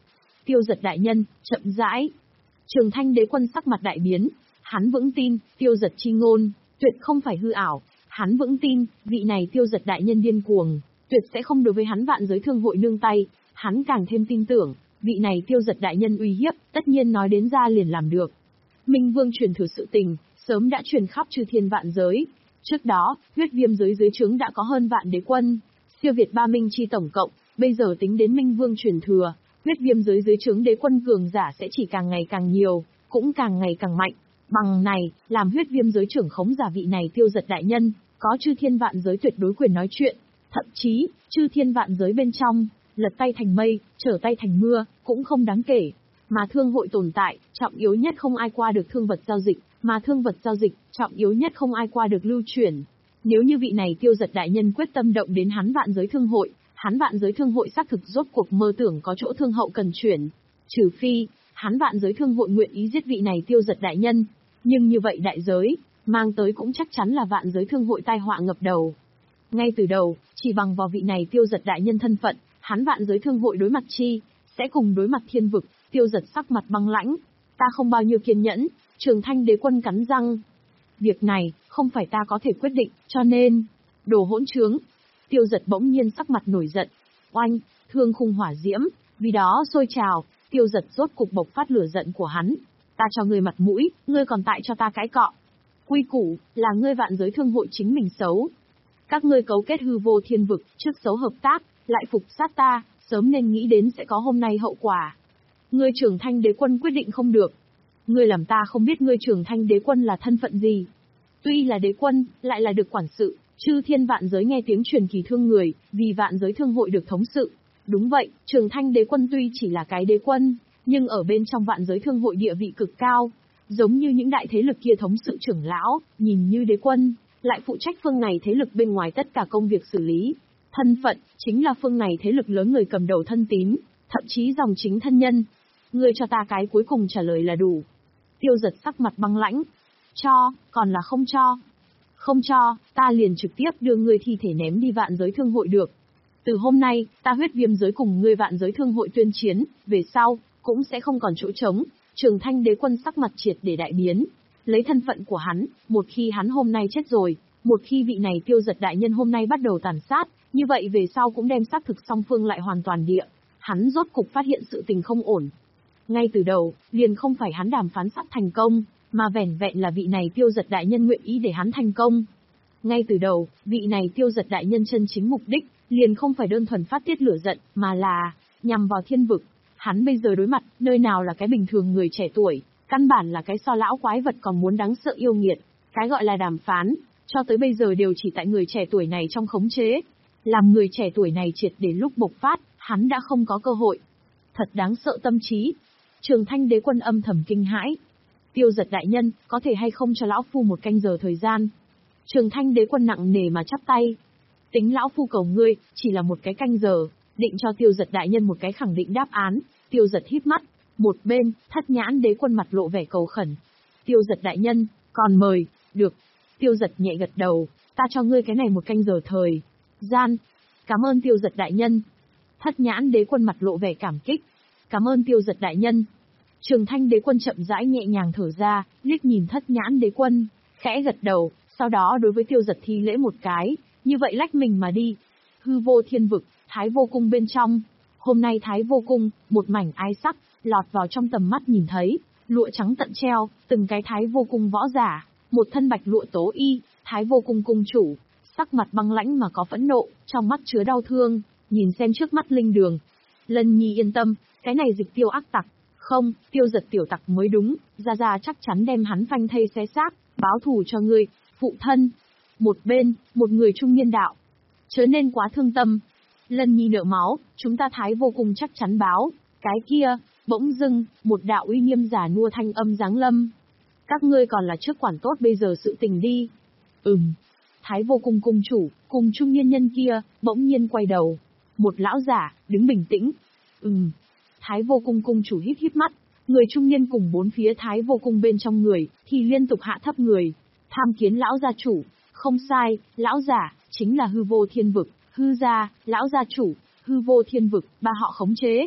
Tiêu Dật đại nhân, chậm rãi. Trường Thanh Đế Quân sắc mặt đại biến, hắn vững tin, Tiêu Dật chi ngôn, tuyệt không phải hư ảo, hắn vững tin, vị này Tiêu Dật đại nhân điên cuồng, tuyệt sẽ không đối với hắn Vạn Giới Thương hội nương tay, hắn càng thêm tin tưởng, vị này Tiêu Dật đại nhân uy hiếp, tất nhiên nói đến ra liền làm được. Minh Vương truyền thừa sự tình, sớm đã truyền khắp chư thiên vạn giới. Trước đó, huyết viêm giới dưới trướng đã có hơn vạn đế quân, siêu việt ba minh chi tổng cộng, bây giờ tính đến Minh Vương truyền thừa, huyết viêm giới dưới trướng đế quân cường giả sẽ chỉ càng ngày càng nhiều, cũng càng ngày càng mạnh. Bằng này, làm huyết viêm giới trưởng khống giả vị này Tiêu Dật đại nhân, có chư thiên vạn giới tuyệt đối quyền nói chuyện, thậm chí, chư thiên vạn giới bên trong, lật tay thành mây, trở tay thành mưa, cũng không đáng kể. Mà thương hội tồn tại, trọng yếu nhất không ai qua được thương vật giao dịch, mà thương vật giao dịch, trọng yếu nhất không ai qua được lưu chuyển. Nếu như vị này Tiêu Dật đại nhân quyết tâm động đến hắn Vạn Giới Thương hội, hắn Vạn Giới Thương hội xác thực rốt cuộc mơ tưởng có chỗ thương hậu cần chuyển. Trừ phi, hắn Vạn Giới Thương hội nguyện ý giết vị này Tiêu Dật đại nhân. Nhưng như vậy đại giới, mang tới cũng chắc chắn là Vạn Giới Thương hội tai họa ngập đầu. Ngay từ đầu, chỉ bằng vào vị này Tiêu Dật đại nhân thân phận, hắn Vạn Giới Thương hội đối mặt chi, sẽ cùng đối mặt thiên vực. Tiêu Dật sắc mặt băng lãnh, ta không bao nhiêu kiên nhẫn. Trường Thanh Đế Quân cắn răng, việc này không phải ta có thể quyết định, cho nên đồ hỗn trướng. Tiêu Dật bỗng nhiên sắc mặt nổi giận, oanh, thương khung hỏa diễm, vì đó sôi trào. Tiêu Dật rốt cục bộc phát lửa giận của hắn, ta cho ngươi mặt mũi, ngươi còn tại cho ta cãi cọ. Quy củ là ngươi Vạn Giới Thương hội chính mình xấu, các ngươi cấu kết hư vô thiên vực, trước xấu hợp tác, lại phục sát ta, sớm nên nghĩ đến sẽ có hôm nay hậu quả. Ngươi Trường Thanh Đế Quân quyết định không được. Ngươi làm ta không biết ngươi Trường Thanh Đế Quân là thân phận gì. Tuy là đế quân, lại là được quản sự, chư thiên vạn giới nghe tiếng truyền kỳ thương người, vì Vạn Giới Thương hội được thống sự. Đúng vậy, Trường Thanh Đế Quân tuy chỉ là cái đế quân, nhưng ở bên trong Vạn Giới Thương hội địa vị cực cao, giống như những đại thế lực kia thống sự trưởng lão, nhìn như đế quân, lại phụ trách phương này thế lực bên ngoài tất cả công việc xử lý. Thân phận, chính là phương này thế lực lớn người cầm đầu thân tín, thậm chí dòng chính thân nhân. Ngươi cho ta cái cuối cùng trả lời là đủ. Tiêu Dật sắc mặt băng lãnh. Cho, còn là không cho. Không cho, ta liền trực tiếp đưa ngươi thi thể ném đi Vạn Giới Thương hội được. Từ hôm nay, ta huyết viêm giới cùng ngươi Vạn Giới Thương hội tuyên chiến, về sau, cũng sẽ không còn chỗ trống. Trường Thanh Đế Quân sắc mặt triệt để đại biến. Lấy thân phận của hắn, một khi hắn hôm nay chết rồi, một khi vị này Tiêu Dật đại nhân hôm nay bắt đầu tàn sát, như vậy về sau cũng đem xác thực song phương lại hoàn toàn địa. Hắn rốt cục phát hiện sự tình không ổn. Ngay từ đầu, liền không phải hắn đàm phán sắp thành công, mà vẻn vẹn là vị này Tiêu Dật đại nhân nguyện ý để hắn thành công. Ngay từ đầu, vị này Tiêu Dật đại nhân chân chính mục đích, liền không phải đơn thuần phát tiết lửa giận, mà là nhằm vào thiên vực. Hắn bây giờ đối mặt, nơi nào là cái bình thường người trẻ tuổi, căn bản là cái so lão quái vật còn muốn đáng sợ yêu nghiệt. Cái gọi là đàm phán, cho tới bây giờ đều chỉ tại người trẻ tuổi này trong khống chế. Làm người trẻ tuổi này triệt để lúc bộc phát, hắn đã không có cơ hội. Thật đáng sợ tâm trí. Trường Thanh Đế Quân âm thầm kinh hãi. Tiêu Dật đại nhân, có thể hay không cho lão phu một canh giờ thời gian? Trường Thanh Đế Quân nặng nề mà chắp tay. Tính lão phu cầu ngươi, chỉ là một cái canh giờ, định cho Tiêu Dật đại nhân một cái khẳng định đáp án. Tiêu Dật híp mắt, một bên, Thất Nhãn Đế Quân mặt lộ vẻ cầu khẩn. Tiêu Dật đại nhân, còn mời, được. Tiêu Dật nhẹ gật đầu, ta cho ngươi cái này một canh giờ thời gian. Cảm ơn Tiêu Dật đại nhân. Thất Nhãn Đế Quân mặt lộ vẻ cảm kích. Cảm ơn Tiêu Dật đại nhân. Trường Thanh Đế Quân chậm rãi nhẹ nhàng thở ra, liếc nhìn Thất Nhãn Đế Quân, khẽ gật đầu, sau đó đối với Tiêu Dật thi lễ một cái, như vậy lách mình mà đi. Hư vô thiên vực, Thái Vô Cung bên trong. Hôm nay Thái Vô Cung, một mảnh ái sắc, lọt vào trong tầm mắt nhìn thấy, lụa trắng tận treo, từng cái Thái Vô Cung võ giả, một thân bạch lụa tố y, Thái Vô Cung cung chủ, sắc mặt băng lãnh mà có phẫn nộ, trong mắt chứa đau thương, nhìn xem trước mắt linh đường. Lân Nhi yên tâm, cái này Dịch Tiêu ác tặc, không, Tiêu Dật tiểu tặc mới đúng, Gia Gia chắc chắn đem hắn phanh thây xé xác, báo thù cho ngươi, phụ thân. Một bên, một người trung niên đạo, chớ nên quá thương tâm. Lân Nhi nợ máu, chúng ta Thái Vô Cung chắc chắn báo. Cái kia, bỗng dưng, một đạo uy nghiêm giả nua thanh âm giáng lâm. Các ngươi còn là trước quản tốt bây giờ sự tình đi. Ừm. Thái Vô Cung cung chủ, cùng trung niên nhân kia, bỗng nhiên quay đầu. Một lão giả, đứng bình tĩnh. Ừm. Thái Vô Cung cung chủ híp híp mắt, người trung niên cùng bốn phía Thái Vô Cung bên trong người, thì liên tục hạ thấp người. Tham kiến lão gia chủ, không sai, lão giả, chính là hư vô thiên vực, hư gia, lão gia chủ, hư vô thiên vực, ba họ khống chế.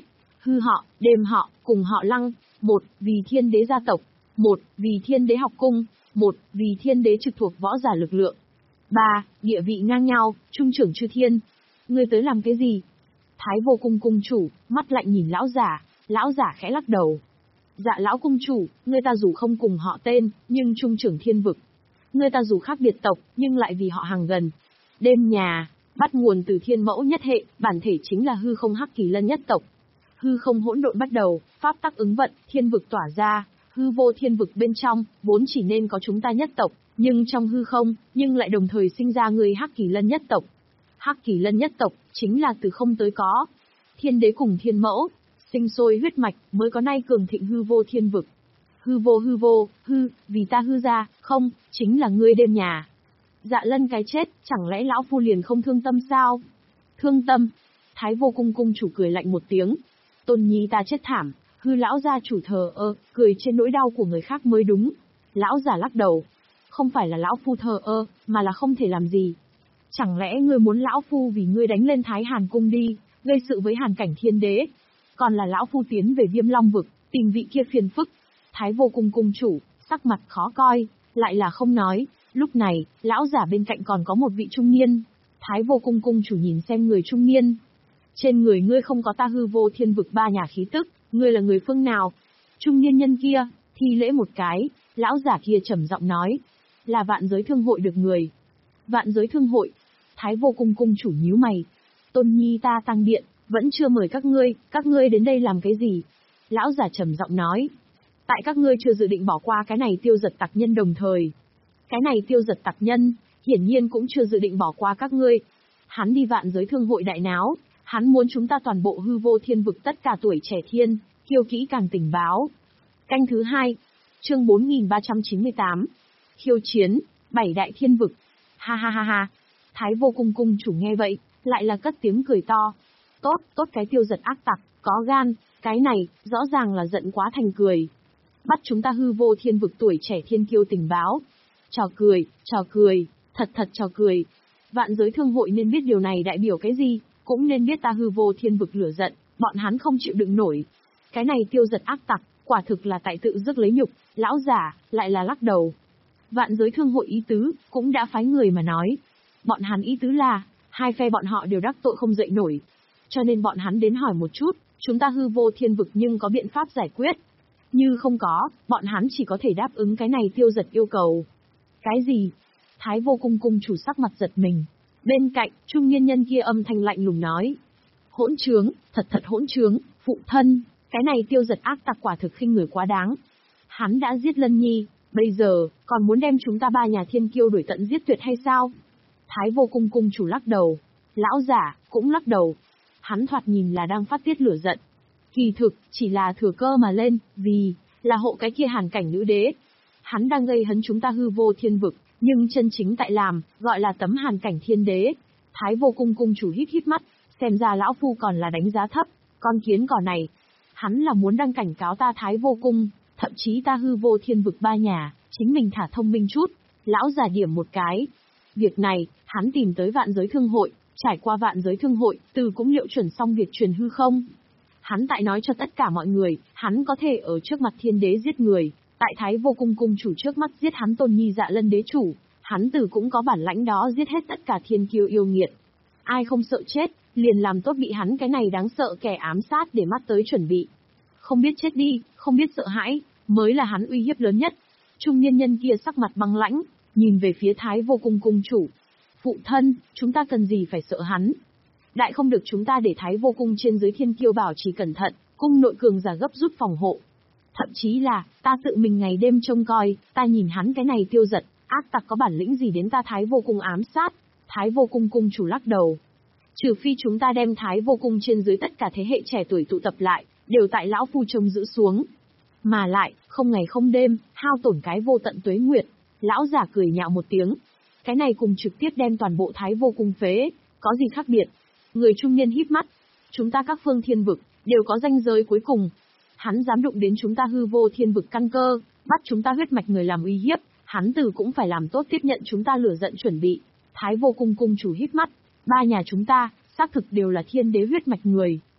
hư họ, đêm họ, cùng họ Lăng, một vì thiên đế gia tộc, một vì thiên đế học cung, một vì thiên đế trực thuộc võ giả lực lượng. Ba, địa vị ngang nhau, trung trưởng chư thiên. Ngươi tới làm cái gì? Thái vô cung cung chủ, mắt lạnh nhìn lão giả, lão giả khẽ lắc đầu. Dạ lão cung chủ, ngươi ta dù không cùng họ tên, nhưng trung trưởng thiên vực. Ngươi ta dù khác biệt tộc, nhưng lại vì họ hàng gần. Đêm nhà, bắt nguồn từ thiên mẫu nhất hệ, bản thể chính là hư không hắc kỳ lân nhất tộc. Hư không hỗn độn bắt đầu, pháp tắc ứng vận, thiên vực tỏa ra, hư vô thiên vực bên trong, vốn chỉ nên có chúng ta nhất tộc, nhưng trong hư không, nhưng lại đồng thời sinh ra người hắc kỳ lân nhất tộc. Hắc kỳ lân nhất tộc, chính là từ không tới có. Thiên đế cùng thiên mẫu, sinh sôi huyết mạch, mới có nay cường thịnh hư vô thiên vực. Hư vô hư vô, hư, vì ta hư ra, không, chính là ngươi đêm nhà. Dạ lân cái chết, chẳng lẽ lão phu liền không thương tâm sao? Thương tâm. Thái vô cung cung chủ cười lạnh một tiếng. Tôn nhi ta chết thảm, hư lão gia chủ thờ ơ, cười trên nỗi đau của người khác mới đúng. Lão giả lắc đầu. Không phải là lão phu thờ ơ, mà là không thể làm gì. Chẳng lẽ ngươi muốn lão phu vì ngươi đánh lên Thái Hàn cung đi, gây sự với Hàn cảnh thiên đế? Còn là lão phu tiến về Viêm Long vực, tìm vị kia phiền phức. Thái vô cung cung chủ, sắc mặt khó coi, lại là không nói. Lúc này, lão giả bên cạnh còn có một vị trung niên. Thái vô cung cung chủ nhìn xem người trung niên. Trên người ngươi không có ta hư vô thiên vực ba nhà khí tức, ngươi là người phương nào? Trung niên nhân kia, thi lễ một cái, lão giả kia trầm giọng nói. Là vạn giới thương hội được người. Vạn giới thương hội. Thái vô cung cung chủ nhíu mày. Tôn nhi ta tăng điện, vẫn chưa mời các ngươi, các ngươi đến đây làm cái gì? Lão giả trầm giọng nói. Tại các ngươi chưa dự định bỏ qua cái này tiêu giật tặc nhân đồng thời. Cái này tiêu giật tặc nhân, hiển nhiên cũng chưa dự định bỏ qua các ngươi. Hắn đi vạn giới thương hội đại náo, hắn muốn chúng ta toàn bộ hư vô thiên vực tất cả tuổi trẻ thiên, kiêu kỹ càng tình báo. Canh thứ hai, chương bốn nghìn ba trăm chín mươi tám. Khiêu chiến, bảy đại thiên vực. Ha ha ha ha. Thái vô cung cung chủ nghe vậy, lại là cất tiếng cười to. Tốt, tốt cái tiêu giật ác tặc, có gan, cái này, rõ ràng là giận quá thành cười. Bắt chúng ta hư vô thiên vực tuổi trẻ thiên kiêu tình báo. Trò cười, trò cười, thật thật trò cười. Vạn giới thương hội nên biết điều này đại biểu cái gì, cũng nên biết ta hư vô thiên vực lửa giận, bọn hắn không chịu đựng nổi. Cái này tiêu giật ác tặc, quả thực là tại tự dứt lấy nhục, lão giả, lại là lắc đầu. Vạn giới thương hội ý tứ, cũng đã phái người mà nói. Bọn hắn ý tứ là, hai phe bọn họ đều đắc tội không dậy nổi. Cho nên bọn hắn đến hỏi một chút, chúng ta hư vô thiên vực nhưng có biện pháp giải quyết. Như không có, bọn hắn chỉ có thể đáp ứng cái này tiêu giật yêu cầu. Cái gì? Thái vô cung cung chủ sắc mặt giật mình. Bên cạnh, trung niên nhân kia âm thanh lạnh lùng nói. Hỗn trướng, thật thật hỗn trướng, phụ thân, cái này tiêu giật ác tặc quả thực khinh người quá đáng. Hắn đã giết Lân Nhi, bây giờ, còn muốn đem chúng ta ba nhà thiên kiêu đuổi tận giết tuyệt hay sao? Thái vô cung cung chủ lắc đầu. Lão giả, cũng lắc đầu. Hắn thoạt nhìn là đang phát tiết lửa giận. Kỳ thực, chỉ là thừa cơ mà lên, vì, là hộ cái kia hàn cảnh nữ đế. Hắn đang gây hấn chúng ta hư vô thiên vực, nhưng chân chính tại làm, gọi là tấm hàn cảnh thiên đế. Thái vô cung cung chủ híp híp mắt, xem ra lão phu còn là đánh giá thấp, con kiến cỏ này. Hắn là muốn đăng cảnh cáo ta Thái vô cung, thậm chí ta hư vô thiên vực ba nhà, chính mình thả thông minh chút. Lão giả điểm một cái. Việc này, hắn tìm tới vạn giới thương hội, trải qua vạn giới thương hội, từ cũng liệu chuẩn xong việc truyền hư không. Hắn tại nói cho tất cả mọi người, hắn có thể ở trước mặt thiên đế giết người, tại Thái vô cung cung chủ trước mắt giết hắn Tôn Nhi Dạ Lân đế chủ, hắn từ cũng có bản lãnh đó giết hết tất cả thiên kiêu yêu nghiệt. Ai không sợ chết, liền làm tốt bị hắn cái này đáng sợ kẻ ám sát để mắt tới chuẩn bị. Không biết chết đi, không biết sợ hãi, mới là hắn uy hiếp lớn nhất. Trung niên nhân kia sắc mặt băng lãnh, nhìn về phía Thái vô cung cung chủ. Phụ thân, chúng ta cần gì phải sợ hắn? Đại không được chúng ta để Thái vô cung trên dưới thiên kiêu bảo trì cẩn thận, cung nội cường giả gấp rút phòng hộ. Thậm chí là, ta tự mình ngày đêm trông coi, ta nhìn hắn cái này tiêu giật, ác tặc có bản lĩnh gì đến ta Thái vô cung ám sát. Thái vô cung cung chủ lắc đầu. Trừ phi chúng ta đem Thái vô cung trên dưới tất cả thế hệ trẻ tuổi tụ tập lại, đều tại lão phu trông giữ xuống. Mà lại, không ngày không đêm, hao tổn cái vô tận tuế nguyệt. Lão giả cười nhạo một tiếng. Cái này cùng trực tiếp đem toàn bộ Thái vô cung phế, có gì khác biệt? Người trung niên híp mắt. Chúng ta các phương thiên vực, đều có ranh giới cuối cùng. Hắn dám đụng đến chúng ta hư vô thiên vực căn cơ, bắt chúng ta huyết mạch người làm uy hiếp, hắn từ cũng phải làm tốt tiếp nhận chúng ta lửa giận chuẩn bị. Thái vô cung cung chủ híp mắt. Ba nhà chúng ta, xác thực đều là thiên đế huyết mạch người.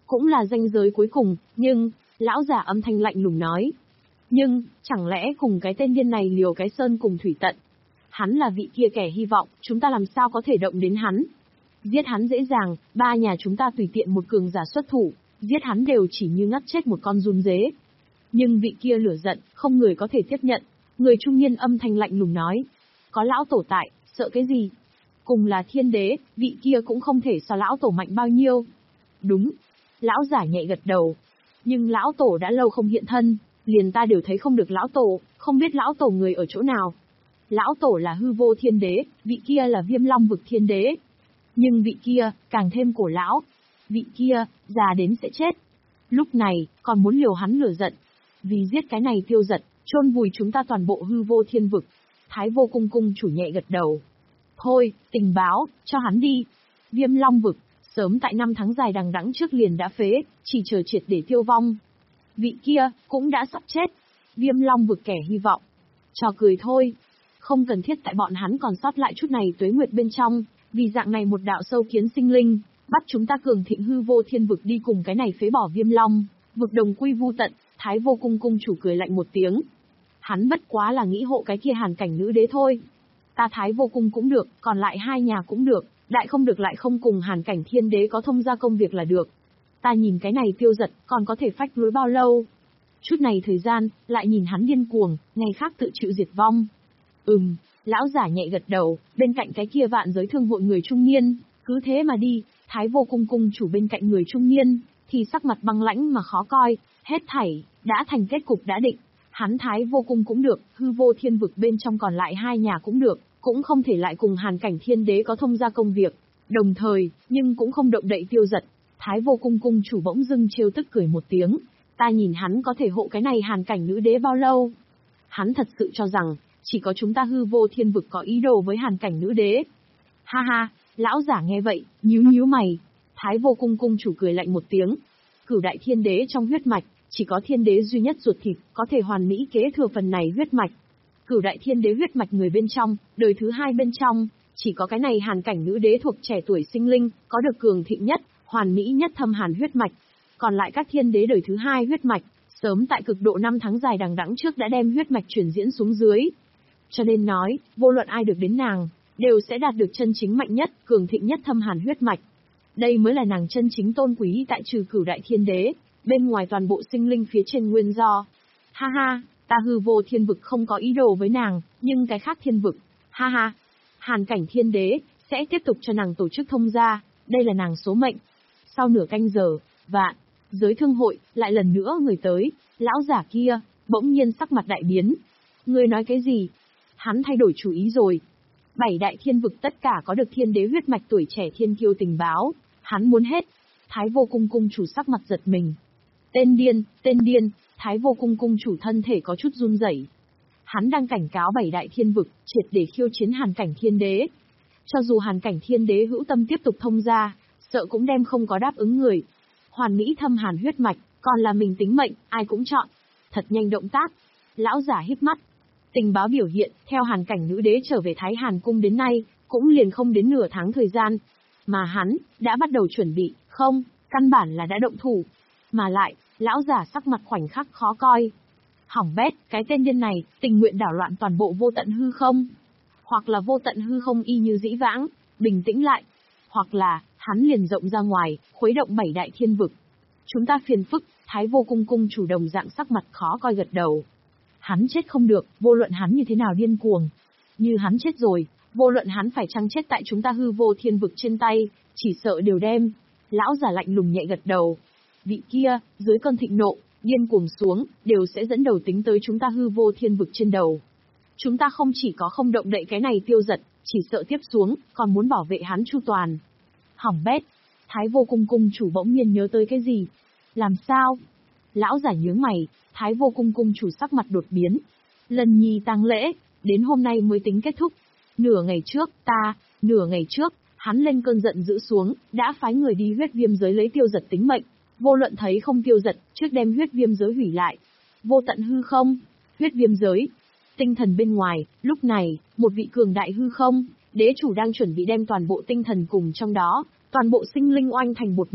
cũng là ranh giới cuối cùng, nhưng, lão giả âm thanh lạnh lùng nói. Nhưng, chẳng lẽ cùng cái tên điên này liều cái sơn cùng thủy tận? Hắn là vị kia kẻ hy vọng, chúng ta làm sao có thể động đến hắn? Giết hắn dễ dàng, ba nhà chúng ta tùy tiện một cường giả xuất thủ, giết hắn đều chỉ như ngắt chết một con giun dế. Nhưng vị kia lửa giận, không người có thể tiếp nhận. Người trung niên âm thanh lạnh lùng nói. Có lão tổ tại, sợ cái gì? Cùng là thiên đế, vị kia cũng không thể so lão tổ mạnh bao nhiêu. Đúng. Lão giả nhẹ gật đầu. Nhưng lão tổ đã lâu không hiện thân, liền ta đều thấy không được lão tổ, không biết lão tổ người ở chỗ nào. Lão tổ là hư vô thiên đế, vị kia là viêm long vực thiên đế. Nhưng vị kia, càng thêm cổ lão. Vị kia, già đến sẽ chết. Lúc này, còn muốn liều hắn lửa giận. Vì giết cái này tiêu giật, chôn vùi chúng ta toàn bộ hư vô thiên vực. Thái vô cung cung chủ nhẹ gật đầu. Thôi, tình báo, cho hắn đi. Viêm long vực, sớm tại năm tháng dài đằng đẵng trước liền đã phế, chỉ chờ triệt để tiêu vong. Vị kia, cũng đã sắp chết. Viêm long vực kẻ hy vọng. Trò cười thôi. Không cần thiết tại bọn hắn còn sót lại chút này tuế nguyệt bên trong, vì dạng này một đạo sâu kiến sinh linh, bắt chúng ta cường thịnh hư vô thiên vực đi cùng cái này phế bỏ viêm long, vực đồng quy vu tận. Thái vô cung cung chủ cười lạnh một tiếng. Hắn bất quá là nghĩ hộ cái kia hàn cảnh nữ đế thôi. Ta thái vô cung cũng được, còn lại hai nhà cũng được, đại không được lại không cùng hàn cảnh thiên đế có thông gia công việc là được. Ta nhìn cái này tiêu giật, còn có thể phách lối bao lâu? Chút này thời gian, lại nhìn hắn điên cuồng, ngày khác tự chịu diệt vong. Ừm, lão giả nhẹ gật đầu, bên cạnh cái kia vạn giới thương hội người trung niên, cứ thế mà đi. Thái vô cung cung chủ bên cạnh người trung niên, thì sắc mặt băng lãnh mà khó coi, hết thảy, đã thành kết cục đã định. Hắn thái vô cung cũng được, hư vô thiên vực bên trong còn lại hai nhà cũng được, cũng không thể lại cùng hàn cảnh thiên đế có thông gia công việc. Đồng thời, nhưng cũng không động đậy tiêu giật. Thái vô cung cung chủ bỗng dưng trêu tức cười một tiếng. Ta nhìn hắn có thể hộ cái này hàn cảnh nữ đế bao lâu? Hắn thật sự cho rằng, chỉ có chúng ta hư vô thiên vực có ý đồ với hàn cảnh nữ đế. Ha ha, lão giả nghe vậy, nhíu nhíu mày. Thái vô cung cung chủ cười lạnh một tiếng. Cửu đại thiên đế trong huyết mạch, chỉ có thiên đế duy nhất ruột thịt, có thể hoàn mỹ kế thừa phần này huyết mạch. Cửu đại thiên đế huyết mạch người bên trong, đời thứ hai bên trong, chỉ có cái này hàn cảnh nữ đế thuộc trẻ tuổi sinh linh, có được cường thịnh nhất, hoàn mỹ nhất thâm hàn huyết mạch. Còn lại các thiên đế đời thứ hai huyết mạch, sớm tại cực độ năm tháng dài đằng đẵng trước đã đem huyết mạch chuyển diễn xuống dưới. Cho nên nói, vô luận ai được đến nàng, đều sẽ đạt được chân chính mạnh nhất, cường thịnh nhất thâm hàn huyết mạch. Đây mới là nàng chân chính tôn quý tại trừ cửu đại thiên đế, bên ngoài toàn bộ sinh linh phía trên nguyên do. Ha ha, ta hư vô thiên vực không có ý đồ với nàng, nhưng cái khác thiên vực, ha ha, hàn cảnh thiên đế, sẽ tiếp tục cho nàng tổ chức thông gia, đây là nàng số mệnh. Sau nửa canh giờ, vạn, giới thương hội, lại lần nữa người tới, lão giả kia, bỗng nhiên sắc mặt đại biến. Ngươi nói cái gì? Hắn thay đổi chủ ý rồi. Bảy đại thiên vực tất cả có được thiên đế huyết mạch tuổi trẻ thiên kiêu tình báo, hắn muốn hết. Thái vô cung cung chủ sắc mặt giật mình. Tên điên, tên điên, thái vô cung cung chủ thân thể có chút run rẩy. Hắn đang cảnh cáo bảy đại thiên vực, triệt để khiêu chiến hàn cảnh thiên đế. Cho dù hàn cảnh thiên đế hữu tâm tiếp tục thông gia, sợ cũng đem không có đáp ứng người. Hoàn mỹ thâm hàn huyết mạch, còn là mình tính mệnh, ai cũng chọn. Thật nhanh động tác. Lão giả híp mắt. Tình báo biểu hiện, theo hàn cảnh nữ đế trở về Thái Hàn cung đến nay, cũng liền không đến nửa tháng thời gian. Mà hắn, đã bắt đầu chuẩn bị, không, căn bản là đã động thủ. Mà lại, lão giả sắc mặt khoảnh khắc khó coi. Hỏng bét, cái tên điên này, tình nguyện đảo loạn toàn bộ vô tận hư không. Hoặc là vô tận hư không y như dĩ vãng, bình tĩnh lại. Hoặc là, hắn liền rộng ra ngoài, khuấy động bảy đại thiên vực. Chúng ta phiền phức, thái vô cung cung chủ đồng dạng sắc mặt khó coi gật đầu. Hắn chết không được, vô luận hắn như thế nào điên cuồng. Như hắn chết rồi, vô luận hắn phải chăng chết tại chúng ta hư vô thiên vực trên tay, chỉ sợ đều đem. Lão giả lạnh lùng nhẹ gật đầu. Vị kia, dưới cơn thịnh nộ, điên cuồng xuống, đều sẽ dẫn đầu tính tới chúng ta hư vô thiên vực trên đầu. Chúng ta không chỉ có không động đậy cái này tiêu giật, chỉ sợ tiếp xuống, còn muốn bảo vệ hắn chu toàn. Hỏng bét. Thái vô cung cung chủ bỗng nhiên nhớ tới cái gì? Làm sao? Lão giả nhướng mày, thái vô cung cung chủ sắc mặt đột biến. Lần nhi tang lễ, đến hôm nay mới tính kết thúc. Nửa ngày trước, ta, nửa ngày trước, hắn lên cơn giận dữ xuống, đã phái người đi huyết viêm giới lấy tiêu giật tính mệnh. Vô luận thấy không tiêu giật, trước đem huyết viêm giới hủy lại. Vô tận hư không, huyết viêm giới. Tinh thần bên ngoài, lúc này, một vị cường đại hư không, đế chủ đang chuẩn bị đem toàn bộ tinh thần cùng trong đó, toàn bộ sinh linh oanh thành bột mịn,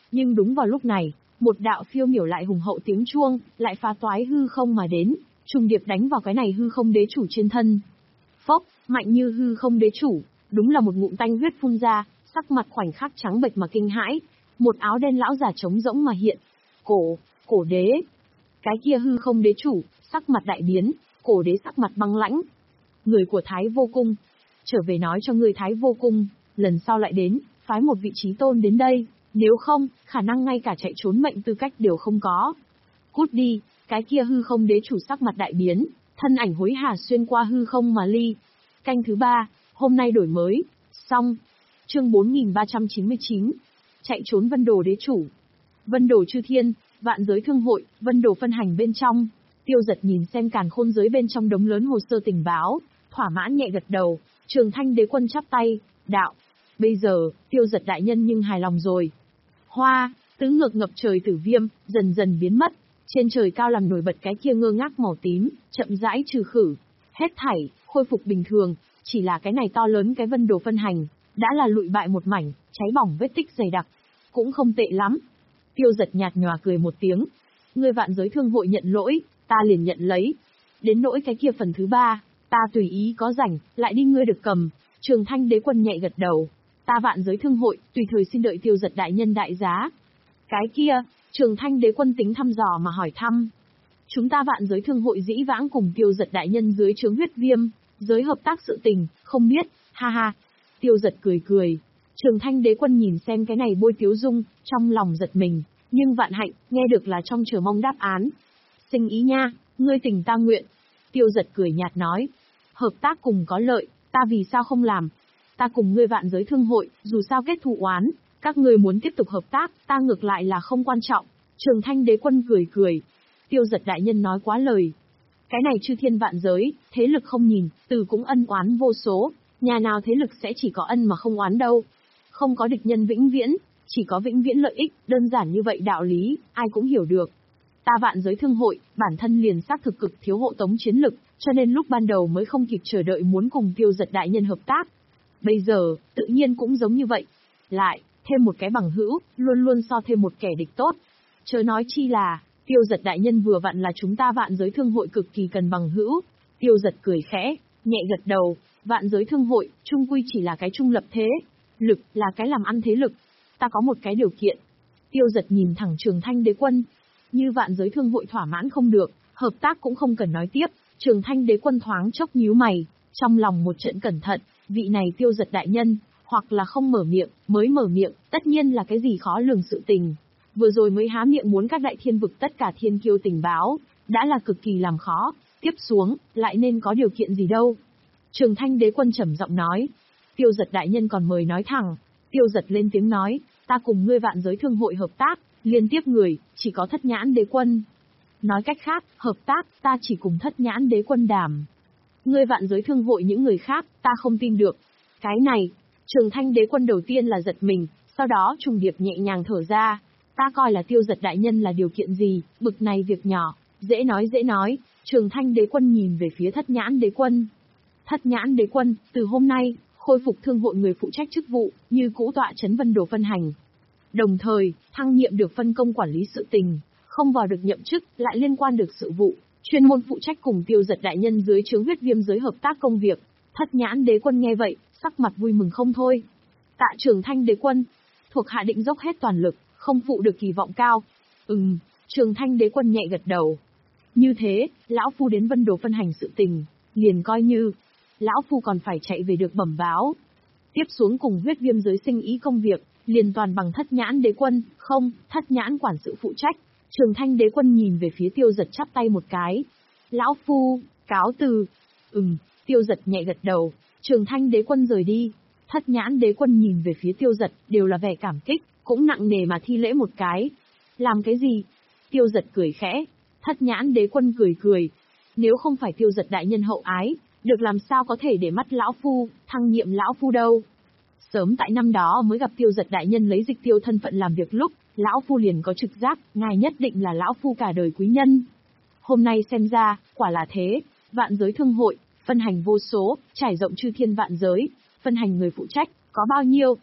Nhưng đúng vào lúc này, một đạo phiêu miểu lại hùng hậu tiếng chuông, lại phá toái hư không mà đến, trùng điệp đánh vào cái này hư không đế chủ trên thân. Phốc, mạnh như hư không đế chủ, đúng là một ngụm tanh huyết phun ra, sắc mặt khoảnh khắc trắng bệch mà kinh hãi, một áo đen lão già trống rỗng mà hiện. Cổ, cổ đế. Cái kia hư không đế chủ, sắc mặt đại biến, cổ đế sắc mặt băng lãnh. Người của Thái Vô Cung, trở về nói cho người Thái Vô Cung, lần sau lại đến, phái một vị trí tôn đến đây, nếu không, khả năng ngay cả chạy trốn mệnh tư cách đều không có. Cút đi, cái kia hư không đế chủ sắc mặt đại biến, thân ảnh hối hả xuyên qua hư không mà ly. Canh thứ ba, hôm nay đổi mới, xong. Chương bốn nghìn ba trăm chín mươi chín, chạy trốn Vân Đồ đế chủ. Vân Đồ chư thiên, vạn giới thương hội, Vân Đồ phân hành bên trong. Tiêu Giật nhìn xem càn khôn giới bên trong đống lớn hồ sơ tình báo, thỏa mãn nhẹ gật đầu. Trường Thanh đế quân chắp tay, đạo. Bây giờ, Tiêu Giật đại nhân nhưng hài lòng rồi. Hoa, tứ ngược ngập trời tử viêm, dần dần biến mất. Trên trời cao làm nổi bật cái kia ngơ ngác màu tím, chậm rãi trừ khử. Hết thảy, khôi phục bình thường, chỉ là cái này to lớn cái Vân Đồ phân hành, đã là lụi bại một mảnh, cháy bỏng vết tích dày đặc. Cũng không tệ lắm. Tiêu Giật nhạt nhòa cười một tiếng. Ngươi vạn giới thương hội nhận lỗi, ta liền nhận lấy. Đến nỗi cái kia phần thứ ba, ta tùy ý có rảnh, lại đi ngươi được cầm. Trường Thanh đế quân nhẹ gật đầu. Ta vạn giới thương hội, tùy thời xin đợi Tiêu Giật đại nhân đại giá. Cái kia, Trường Thanh đế quân tính thăm dò mà hỏi thăm. Chúng ta vạn giới thương hội dĩ vãng cùng Tiêu Giật đại nhân dưới trướng huyết viêm, giới hợp tác sự tình, không biết, ha ha. Tiêu Giật cười cười. Trường Thanh đế quân nhìn xem cái này bôi tiếu dung, trong lòng giật mình, nhưng vạn hạnh, nghe được là trong chờ mong đáp án. Sinh ý nha, ngươi tình ta nguyện. Tiêu Giật cười nhạt nói. Hợp tác cùng có lợi, ta vì sao không làm? Ta cùng ngươi vạn giới thương hội, dù sao kết thù oán, các ngươi muốn tiếp tục hợp tác, ta ngược lại là không quan trọng. Trường Thanh đế quân cười cười. Tiêu Giật đại nhân nói quá lời. Cái này chư thiên vạn giới, thế lực không nhìn, từ cũng ân oán vô số, nhà nào thế lực sẽ chỉ có ân mà không oán đâu. Không có địch nhân vĩnh viễn, chỉ có vĩnh viễn lợi ích, đơn giản như vậy đạo lý, ai cũng hiểu được. Ta vạn giới thương hội, bản thân liền xác thực cực thiếu hộ tống chiến lực, cho nên lúc ban đầu mới không kịp chờ đợi muốn cùng Tiêu Giật đại nhân hợp tác. Bây giờ, tự nhiên cũng giống như vậy. Lại, thêm một cái bằng hữu, luôn luôn so thêm một kẻ địch tốt. Chớ nói chi là, Tiêu Giật đại nhân vừa vặn là chúng ta vạn giới thương hội cực kỳ cần bằng hữu. Tiêu Giật cười khẽ, nhẹ gật đầu, vạn giới thương hội, chung quy chỉ là cái trung lập thế. Lực, là cái làm ăn thế lực. Ta có một cái điều kiện. Tiêu Giật nhìn thẳng Trường Thanh đế quân. Như vạn giới thương hội thỏa mãn không được, hợp tác cũng không cần nói tiếp. Trường Thanh đế quân thoáng chốc nhíu mày, trong lòng một trận cẩn thận, vị này Tiêu Giật đại nhân, hoặc là không mở miệng, mới mở miệng, tất nhiên là cái gì khó lường sự tình. Vừa rồi mới há miệng muốn các đại thiên vực tất cả thiên kiêu tình báo, đã là cực kỳ làm khó, tiếp xuống, lại nên có điều kiện gì đâu. Trường Thanh đế quân trầm giọng nói. Tiêu Giật đại nhân còn mời nói thẳng. Tiêu Giật lên tiếng nói, ta cùng ngươi vạn giới thương hội hợp tác, liên tiếp người, chỉ có Thất Nhãn đế quân. Nói cách khác, hợp tác, ta chỉ cùng Thất Nhãn đế quân đàm. Ngươi vạn giới thương hội những người khác, ta không tin được. Cái này, Trường Thanh đế quân đầu tiên là giật mình, sau đó trùng điệp nhẹ nhàng thở ra. Ta coi là Tiêu Giật đại nhân là điều kiện gì, bực này việc nhỏ, dễ nói dễ nói. Trường Thanh đế quân nhìn về phía Thất Nhãn đế quân. Thất Nhãn đế quân, từ hôm nay, khôi phục thương hội người phụ trách chức vụ, như cũ tọa trấn Vân Đồ phân hành. Đồng thời, thăng nhiệm được phân công quản lý sự tình, không vào được nhậm chức, lại liên quan được sự vụ, chuyên môn phụ trách cùng Tiêu Giật đại nhân dưới trướng huyết viêm giới hợp tác công việc. Thất Nhãn đế quân nghe vậy, sắc mặt vui mừng không thôi. Tạ Trường Thanh đế quân, thuộc hạ định dốc hết toàn lực, không phụ được kỳ vọng cao. Ừm, Trường Thanh đế quân nhẹ gật đầu. Như thế, lão phu đến Vân Đồ phân hành sự tình, liền coi như lão phu còn phải chạy về được bẩm báo. Tiếp xuống cùng huyết viêm giới sinh ý công việc, liền toàn bằng Thất Nhãn đế quân, không, Thất Nhãn quản sự phụ trách. Trường Thanh đế quân nhìn về phía Tiêu Giật chắp tay một cái. Lão phu, cáo từ. Ừm, Tiêu Giật nhẹ gật đầu. Trường Thanh đế quân rời đi. Thất Nhãn đế quân nhìn về phía Tiêu Giật, đều là vẻ cảm kích, cũng nặng nề mà thi lễ một cái. Làm cái gì? Tiêu Giật cười khẽ. Thất Nhãn đế quân cười cười. Nếu không phải Tiêu Giật đại nhân hậu ái, được làm sao có thể để mắt lão phu, thăng nhiệm lão phu đâu. Sớm tại năm đó mới gặp Tiêu Giật đại nhân lấy dịch tiêu thân phận làm việc lúc, lão phu liền có trực giác, ngài nhất định là lão phu cả đời quý nhân. Hôm nay xem ra, quả là thế, vạn giới thương hội, phân hành vô số, trải rộng chư thiên vạn giới, phân hành người phụ trách, có bao nhiêu?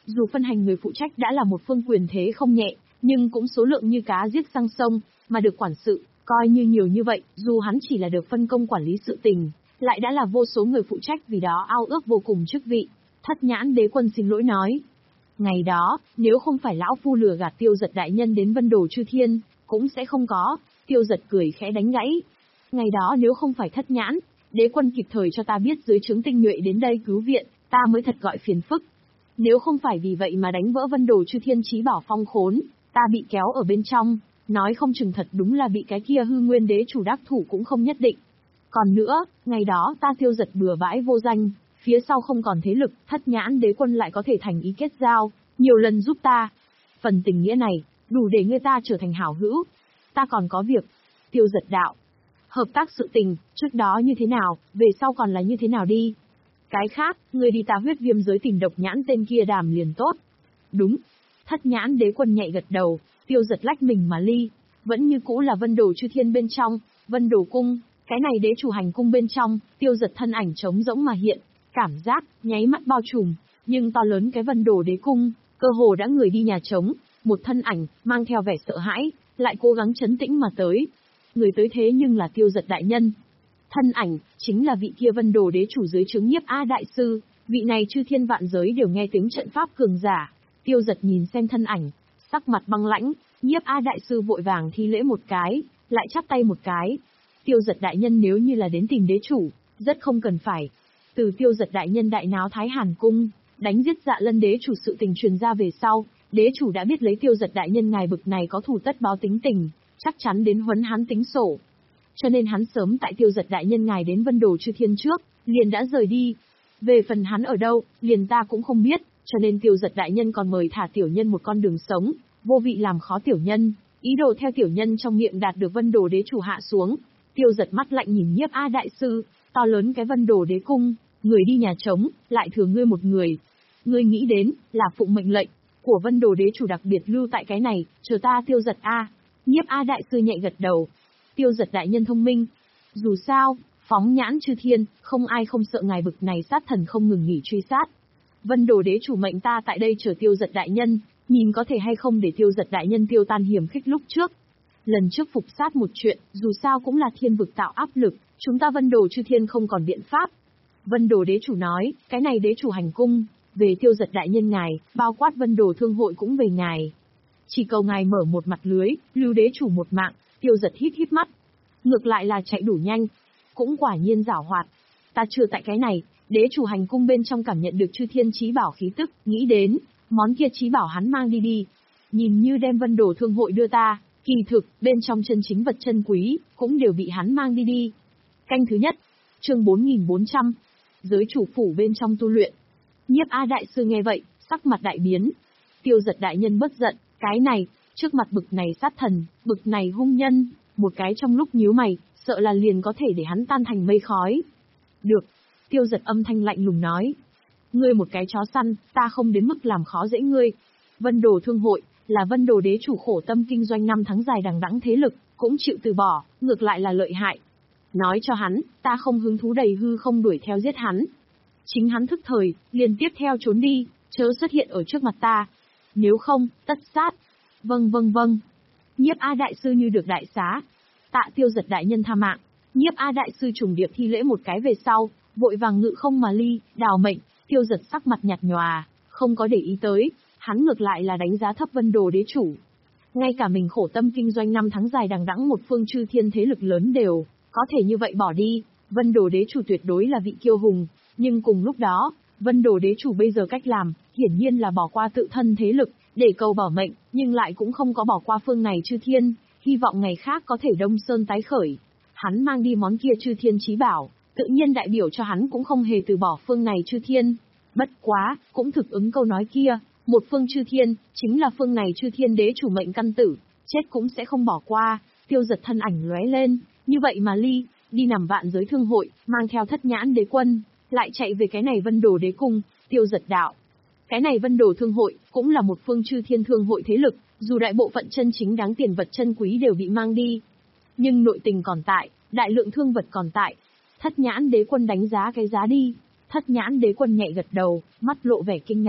Dù phân hành người phụ trách đã là một phương quyền thế không nhẹ, nhưng cũng số lượng như cá giết sang sông, mà được quản sự, coi như nhiều như vậy, dù hắn chỉ là được phân công quản lý sự tình, lại đã là vô số người phụ trách vì đó ao ước vô cùng chức vị. Thất nhãn đế quân xin lỗi nói. Ngày đó, nếu không phải lão phu lừa gạt Tiêu Giật đại nhân đến Vân Đồ Chư Thiên, cũng sẽ không có. Tiêu Giật cười khẽ đánh gãy. Ngày đó nếu không phải thất nhãn, đế quân kịp thời cho ta biết dưới trướng tinh nhuệ đến đây cứu viện, ta mới thật gọi phiền phức. Nếu không phải vì vậy mà đánh vỡ Vân Đồ Chư Thiên chí bảo phong khốn, ta bị kéo ở bên trong, nói không chừng thật đúng là bị cái kia hư nguyên đế chủ đắc thủ cũng không nhất định. Còn nữa, ngày đó ta Tiêu Giật bừa bãi vô danh, phía sau không còn thế lực, thất nhãn đế quân lại có thể thành ý kết giao, nhiều lần giúp ta. Phần tình nghĩa này, đủ để ngươi ta trở thành hảo hữu. Ta còn có việc. Tiêu Giật đạo. Hợp tác sự tình, trước đó như thế nào, về sau còn là như thế nào đi. Cái khác, ngươi đi ta huyết viêm giới tìm độc nhãn tên kia đàm liền tốt. Đúng. Thất nhãn đế quân nhạy gật đầu, Tiêu Giật lách mình mà ly. Vẫn như cũ là Vân Đồ Chư Thiên bên trong, Vân Đồ Cung, cái này đế chủ hành cung bên trong, Tiêu Giật thân ảnh trống rỗng mà hiện, cảm giác, nháy mắt bao trùm, nhưng to lớn cái Vân Đồ đế cung, cơ hồ đã người đi nhà trống, một thân ảnh, mang theo vẻ sợ hãi, lại cố gắng trấn tĩnh mà tới. Người tới thế nhưng là Tiêu Giật đại nhân. Thân ảnh, chính là vị kia Vân Đồ đế chủ dưới trướng Nhiếp A đại sư, vị này chư thiên vạn giới đều nghe tiếng trận pháp cường giả. Tiêu Giật nhìn xem thân ảnh, sắc mặt băng lãnh, Nhiếp A đại sư vội vàng thi lễ một cái, lại chắp tay một cái. Tiêu Giật đại nhân nếu như là đến tìm đế chủ, rất không cần phải. Từ Tiêu Giật đại nhân đại náo Thái Hàn cung, đánh giết Dạ Lân đế chủ sự tình truyền ra về sau, đế chủ đã biết lấy Tiêu Giật đại nhân ngài bực này có thù tất báo tính tình, chắc chắn đến huấn hắn tính sổ. Cho nên hắn sớm tại Tiêu Giật đại nhân ngài đến Vân Đồ Chư Thiên trước, liền đã rời đi. Về phần hắn ở đâu, liền ta cũng không biết, cho nên Tiêu Giật đại nhân còn mời thả tiểu nhân một con đường sống, vô vị làm khó tiểu nhân, ý đồ theo tiểu nhân trong miệng đạt được Vân Đồ đế chủ hạ xuống. Tiêu Giật mắt lạnh nhìn Nhiếp A đại sư, to lớn cái Vân Đồ đế cung, người đi nhà trống, lại thừa ngươi một người. Ngươi nghĩ đến, là phụng mệnh lệnh của Vân Đồ đế chủ đặc biệt lưu tại cái này, chờ ta Tiêu Giật a. Nhiếp A đại sư nhạy gật đầu. Tiêu Giật đại nhân thông minh. Dù sao, phóng nhãn chư thiên, không ai không sợ ngài bực này sát thần không ngừng nghỉ truy sát. Vân Đồ đế chủ mệnh ta tại đây chờ Tiêu Giật đại nhân, nhìn có thể hay không để Tiêu Giật đại nhân tiêu tan hiểm khích lúc trước. Lần trước phục sát một chuyện, dù sao cũng là thiên vực tạo áp lực, chúng ta Vân Đồ chư thiên không còn biện pháp. Vân Đồ đế chủ nói, cái này đế chủ hành cung, về Tiêu Giật đại nhân ngài, bao quát Vân Đồ thương hội cũng về ngài. Chỉ cầu ngài mở một mặt lưới, lưu đế chủ một mạng. Tiêu Giật híp híp mắt. Ngược lại là chạy đủ nhanh. Cũng quả nhiên giảo hoạt. Ta chưa tại cái này, đế chủ hành cung bên trong cảm nhận được chư thiên chí bảo khí tức, nghĩ đến, món kia chí bảo hắn mang đi đi. Nhìn như đem Vân Đồ thương hội đưa ta, kỳ thực, bên trong chân chính vật chân quý, cũng đều bị hắn mang đi đi. Canh thứ nhất, chương bốn nghìn bốn trăm, giới chủ phủ bên trong tu luyện. Nhiếp A đại sư nghe vậy, sắc mặt đại biến. Tiêu Giật đại nhân bất giận, cái này, trước mặt bực này sát thần, bực này hung nhân, một cái trong lúc nhíu mày, sợ là liền có thể để hắn tan thành mây khói. Được, Tiêu Giật âm thanh lạnh lùng nói. Ngươi một cái chó săn, ta không đến mức làm khó dễ ngươi. Vân Đồ thương hội, là Vân Đồ đế chủ khổ tâm kinh doanh năm tháng dài đằng đẵng thế lực, cũng chịu từ bỏ, ngược lại là lợi hại. Nói cho hắn, ta không hứng thú đầy hư không đuổi theo giết hắn. Chính hắn thức thời, liền tiếp theo trốn đi, chớ xuất hiện ở trước mặt ta. Nếu không, tất sát. Vâng vâng vâng. Nhiếp A đại sư như được đại xá. Tạ Tiêu Giật đại nhân tha mạng. Nhiếp A đại sư trùng điệp thi lễ một cái về sau, vội vàng ngự không mà ly, đào mệnh. Tiêu Giật sắc mặt nhạt nhòa, không có để ý tới, hắn ngược lại là đánh giá thấp Vân Đồ đế chủ. Ngay cả mình khổ tâm kinh doanh năm tháng dài đằng đẵng một phương chư thiên thế lực lớn đều có thể như vậy bỏ đi. Vân Đồ đế chủ tuyệt đối là vị kiêu hùng, nhưng cùng lúc đó, Vân Đồ đế chủ bây giờ cách làm, hiển nhiên là bỏ qua tự thân thế lực, để cầu bảo mệnh, nhưng lại cũng không có bỏ qua phương này chư thiên, hy vọng ngày khác có thể đông sơn tái khởi. Hắn mang đi món kia chư thiên chí bảo, tự nhiên đại biểu cho hắn cũng không hề từ bỏ phương này chư thiên. Bất quá, cũng thực ứng câu nói kia, một phương chư thiên, chính là phương này chư thiên đế chủ mệnh căn tử, chết cũng sẽ không bỏ qua. Tiêu Giật thân ảnh lóe lên, như vậy mà ly, đi nằm vạn giới thương hội, mang theo thất nhãn đế quân, lại chạy về cái này Vân Đồ đế cung. Tiêu Giật đạo. Cái này Vân Đồ thương hội, cũng là một phương chư thiên thương hội thế lực, dù đại bộ phận chân chính đáng tiền vật chân quý đều bị mang đi. Nhưng nội tình còn tại, đại lượng thương vật còn tại. Thất nhãn đế quân đánh giá cái giá đi. Thất nhãn đế quân nhạy gật đầu, mắt lộ vẻ kinh ngạc.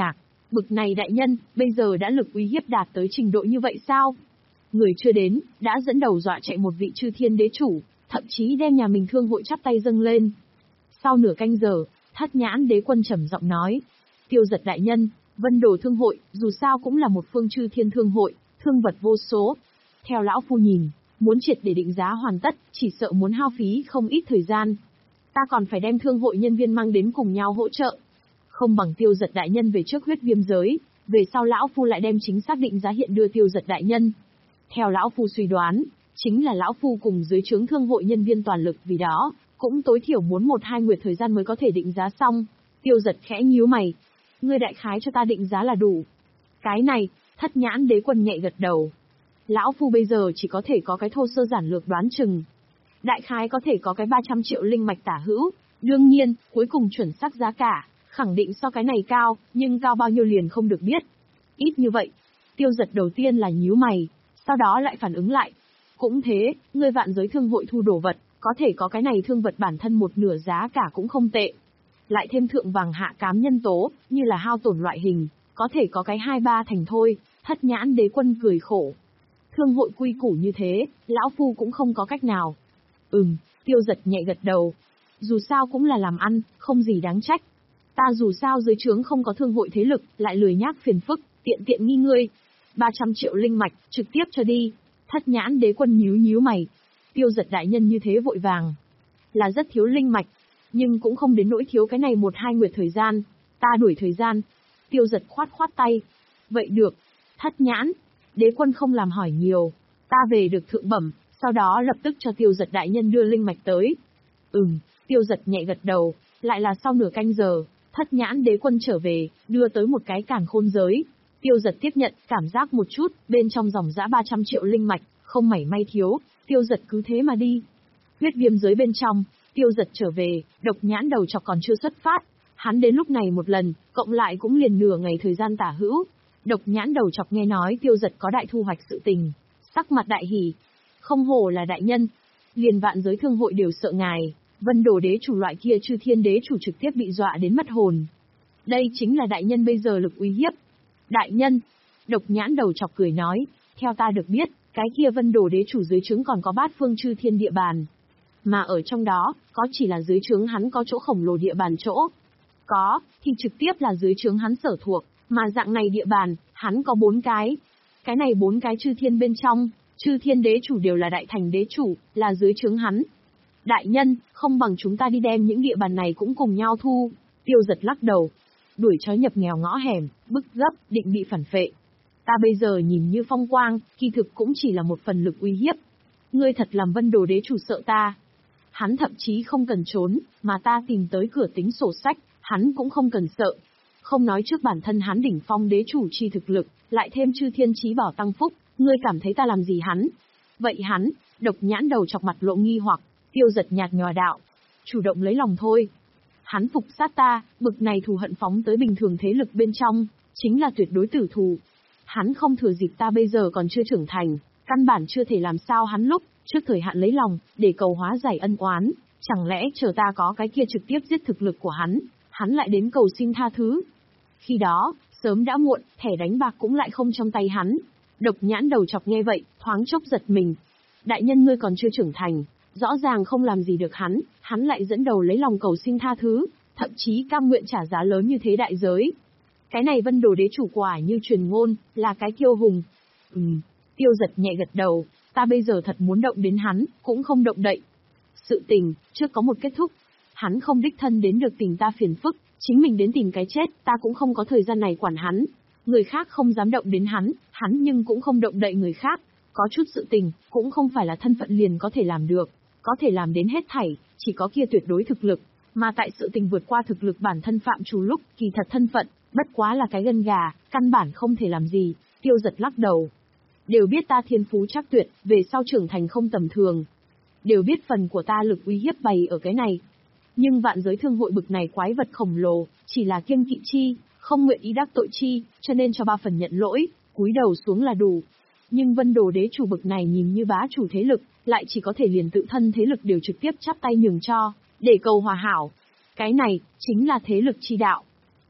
Bực này đại nhân, bây giờ đã lực uy hiếp đạt tới trình độ như vậy sao? Người chưa đến, đã dẫn đầu dọa chạy một vị chư thiên đế chủ, thậm chí đem nhà mình thương hội chắp tay dâng lên. Sau nửa canh giờ, Thất Nhãn Đế Quân trầm giọng nói, Tiêu Giật đại nhân, Vân Đồ thương hội, dù sao cũng là một phương chư thiên thương hội, thương vật vô số. Theo lão phu nhìn, muốn triệt để định giá hoàn tất, chỉ sợ muốn hao phí không ít thời gian. Ta còn phải đem thương hội nhân viên mang đến cùng nhau hỗ trợ. Không bằng Tiêu Giật đại nhân về trước huyết viêm giới, về sau lão phu lại đem chính xác định giá hiện đưa Tiêu Giật đại nhân. Theo lão phu suy đoán, chính là lão phu cùng dưới trướng thương hội nhân viên toàn lực, vì đó, cũng tối thiểu muốn một hai nguyệt thời gian mới có thể định giá xong. Tiêu Giật khẽ nhíu mày. Ngươi đại khái cho ta định giá là đủ. Cái này, Thất Nhãn Đế Quân nhẹ gật đầu. Lão phu bây giờ chỉ có thể có cái thô sơ giản lược đoán chừng. Đại khái có thể có cái ba trăm triệu linh mạch tả hữu. Đương nhiên, cuối cùng chuẩn xác giá cả, khẳng định so cái này cao, nhưng cao bao nhiêu liền không được biết. Ít như vậy. Tiêu Giật đầu tiên là nhíu mày, sau đó lại phản ứng lại. Cũng thế, ngươi vạn giới thương hội thu đồ vật, có thể có cái này thương vật bản thân một nửa giá cả cũng không tệ. Lại thêm thượng vàng hạ cám nhân tố, như là hao tổn loại hình, có thể có cái hai ba thành thôi. Thất Nhãn Đế Quân cười khổ. Thương hội quy củ như thế, lão phu cũng không có cách nào. Ừm, Tiêu Giật nhẹ gật đầu. Dù sao cũng là làm ăn, không gì đáng trách. Ta dù sao dưới trướng không có thương hội thế lực, lại lười nhác phiền phức, tiện tiện nghi ngươi. ba trăm triệu linh mạch, trực tiếp cho đi. Thất Nhãn Đế Quân nhíu nhíu mày. Tiêu Giật đại nhân như thế vội vàng. Là rất thiếu linh mạch, nhưng cũng không đến nỗi thiếu cái này một hai nguyệt thời gian. Ta đuổi thời gian. Tiêu Giật khoát khoát tay. Vậy được. Thất Nhãn Đế Quân không làm hỏi nhiều. Ta về được thượng bẩm, sau đó lập tức cho Tiêu Giật đại nhân đưa linh mạch tới. Ừm, Tiêu Giật nhẹ gật đầu. Lại là sau nửa canh giờ, Thất Nhãn Đế Quân trở về, đưa tới một cái càn khôn giới. Tiêu Giật tiếp nhận, cảm giác một chút, bên trong dòng dã ba trăm triệu linh mạch, không mảy may thiếu. Tiêu Giật cứ thế mà đi. Huyết viêm giới bên trong, Tiêu Giật trở về, Độc Nhãn đầu chọc còn chưa xuất phát. Hắn đến lúc này một lần, cộng lại cũng liền nửa ngày thời gian tả hữu. Độc Nhãn đầu chọc nghe nói Tiêu Giật có đại thu hoạch sự tình, sắc mặt đại hỉ. Không hổ là đại nhân, liền vạn giới thương hội đều sợ ngài. Vân Đồ đế chủ loại kia chư thiên đế chủ trực tiếp bị dọa đến mất hồn. Đây chính là đại nhân bây giờ lực uy hiếp. Đại nhân, Độc Nhãn đầu chọc cười nói, theo ta được biết, cái kia Vân Đồ đế chủ dưới trướng còn có bát phương chư thiên địa bàn. Mà ở trong đó, có chỉ là dưới trướng hắn có chỗ khổng lồ địa bàn chỗ. Có, thì trực tiếp là dưới trướng hắn sở thuộc, mà dạng này địa bàn, hắn có bốn cái. Cái này bốn cái chư thiên bên trong, chư thiên đế chủ đều là đại thành đế chủ, là dưới trướng hắn. Đại nhân, không bằng chúng ta đi đem những địa bàn này cũng cùng nhau thu. Tiêu Giật lắc đầu. Đuổi chó nhập nghèo ngõ hẻm, bức gấp, định bị phản phệ. Ta bây giờ nhìn như phong quang, kỳ thực cũng chỉ là một phần lực uy hiếp. Ngươi thật làm Vân Đồ đế chủ sợ ta. Hắn thậm chí không cần trốn, mà ta tìm tới cửa tính sổ sách, hắn cũng không cần sợ. Không nói trước bản thân hắn đỉnh phong đế chủ chi thực lực, lại thêm chư thiên chí bảo tăng phúc, ngươi cảm thấy ta làm gì hắn? Vậy hắn, Độc Nhãn đầu chọc mặt lộ nghi hoặc. Tiêu Giật nhạt nhòa đạo. Chủ động lấy lòng thôi. Hắn phục sát ta, bực này thù hận phóng tới bình thường thế lực bên trong, chính là tuyệt đối tử thù. Hắn không thừa dịp ta bây giờ còn chưa trưởng thành, căn bản chưa thể làm sao hắn lúc trước thời hạn lấy lòng, để cầu hóa giải ân oán. Chẳng lẽ chờ ta có cái kia trực tiếp giết thực lực của hắn, hắn lại đến cầu xin tha thứ. Khi đó, sớm đã muộn, thẻ đánh bạc cũng lại không trong tay hắn. Độc Nhãn đầu chọc nghe vậy, thoáng chốc giật mình. Đại nhân ngươi còn chưa trưởng thành, rõ ràng không làm gì được hắn, hắn lại dẫn đầu lấy lòng cầu xin tha thứ, thậm chí cam nguyện trả giá lớn như thế đại giới. Cái này Vân Đồ đế chủ quả như truyền ngôn, là cái kiêu hùng. Ừm, Tiêu Giật nhẹ gật đầu, ta bây giờ thật muốn động đến hắn, cũng không động đậy. Sự tình, trước có một kết thúc. Hắn không đích thân đến được tìm ta phiền phức, chính mình đến tìm cái chết, ta cũng không có thời gian này quản hắn. Người khác không dám động đến hắn, hắn nhưng cũng không động đậy người khác. Có chút sự tình, cũng không phải là thân phận liền có thể làm được. Có thể làm đến hết thảy, chỉ có kia tuyệt đối thực lực. Mà tại sự tình vượt qua thực lực bản thân phạm trù lúc, kỳ thật thân phận, bất quá là cái gân gà, căn bản không thể làm gì. Tiêu Giật lắc đầu. Đều biết ta thiên phú chắc tuyệt, về sau trưởng thành không tầm thường. Đều biết phần của ta lực uy hiếp bày ở cái này. Nhưng vạn giới thương hội bực này quái vật khổng lồ, chỉ là kiêng kỵ chi, không nguyện ý đắc tội chi, cho nên cho ba phần nhận lỗi, cúi đầu xuống là đủ. Nhưng Vân Đồ đế chủ bực này nhìn như bá chủ thế lực, lại chỉ có thể liền tự thân thế lực đều trực tiếp chắp tay nhường cho, để cầu hòa hảo. Cái này, chính là thế lực chi đạo.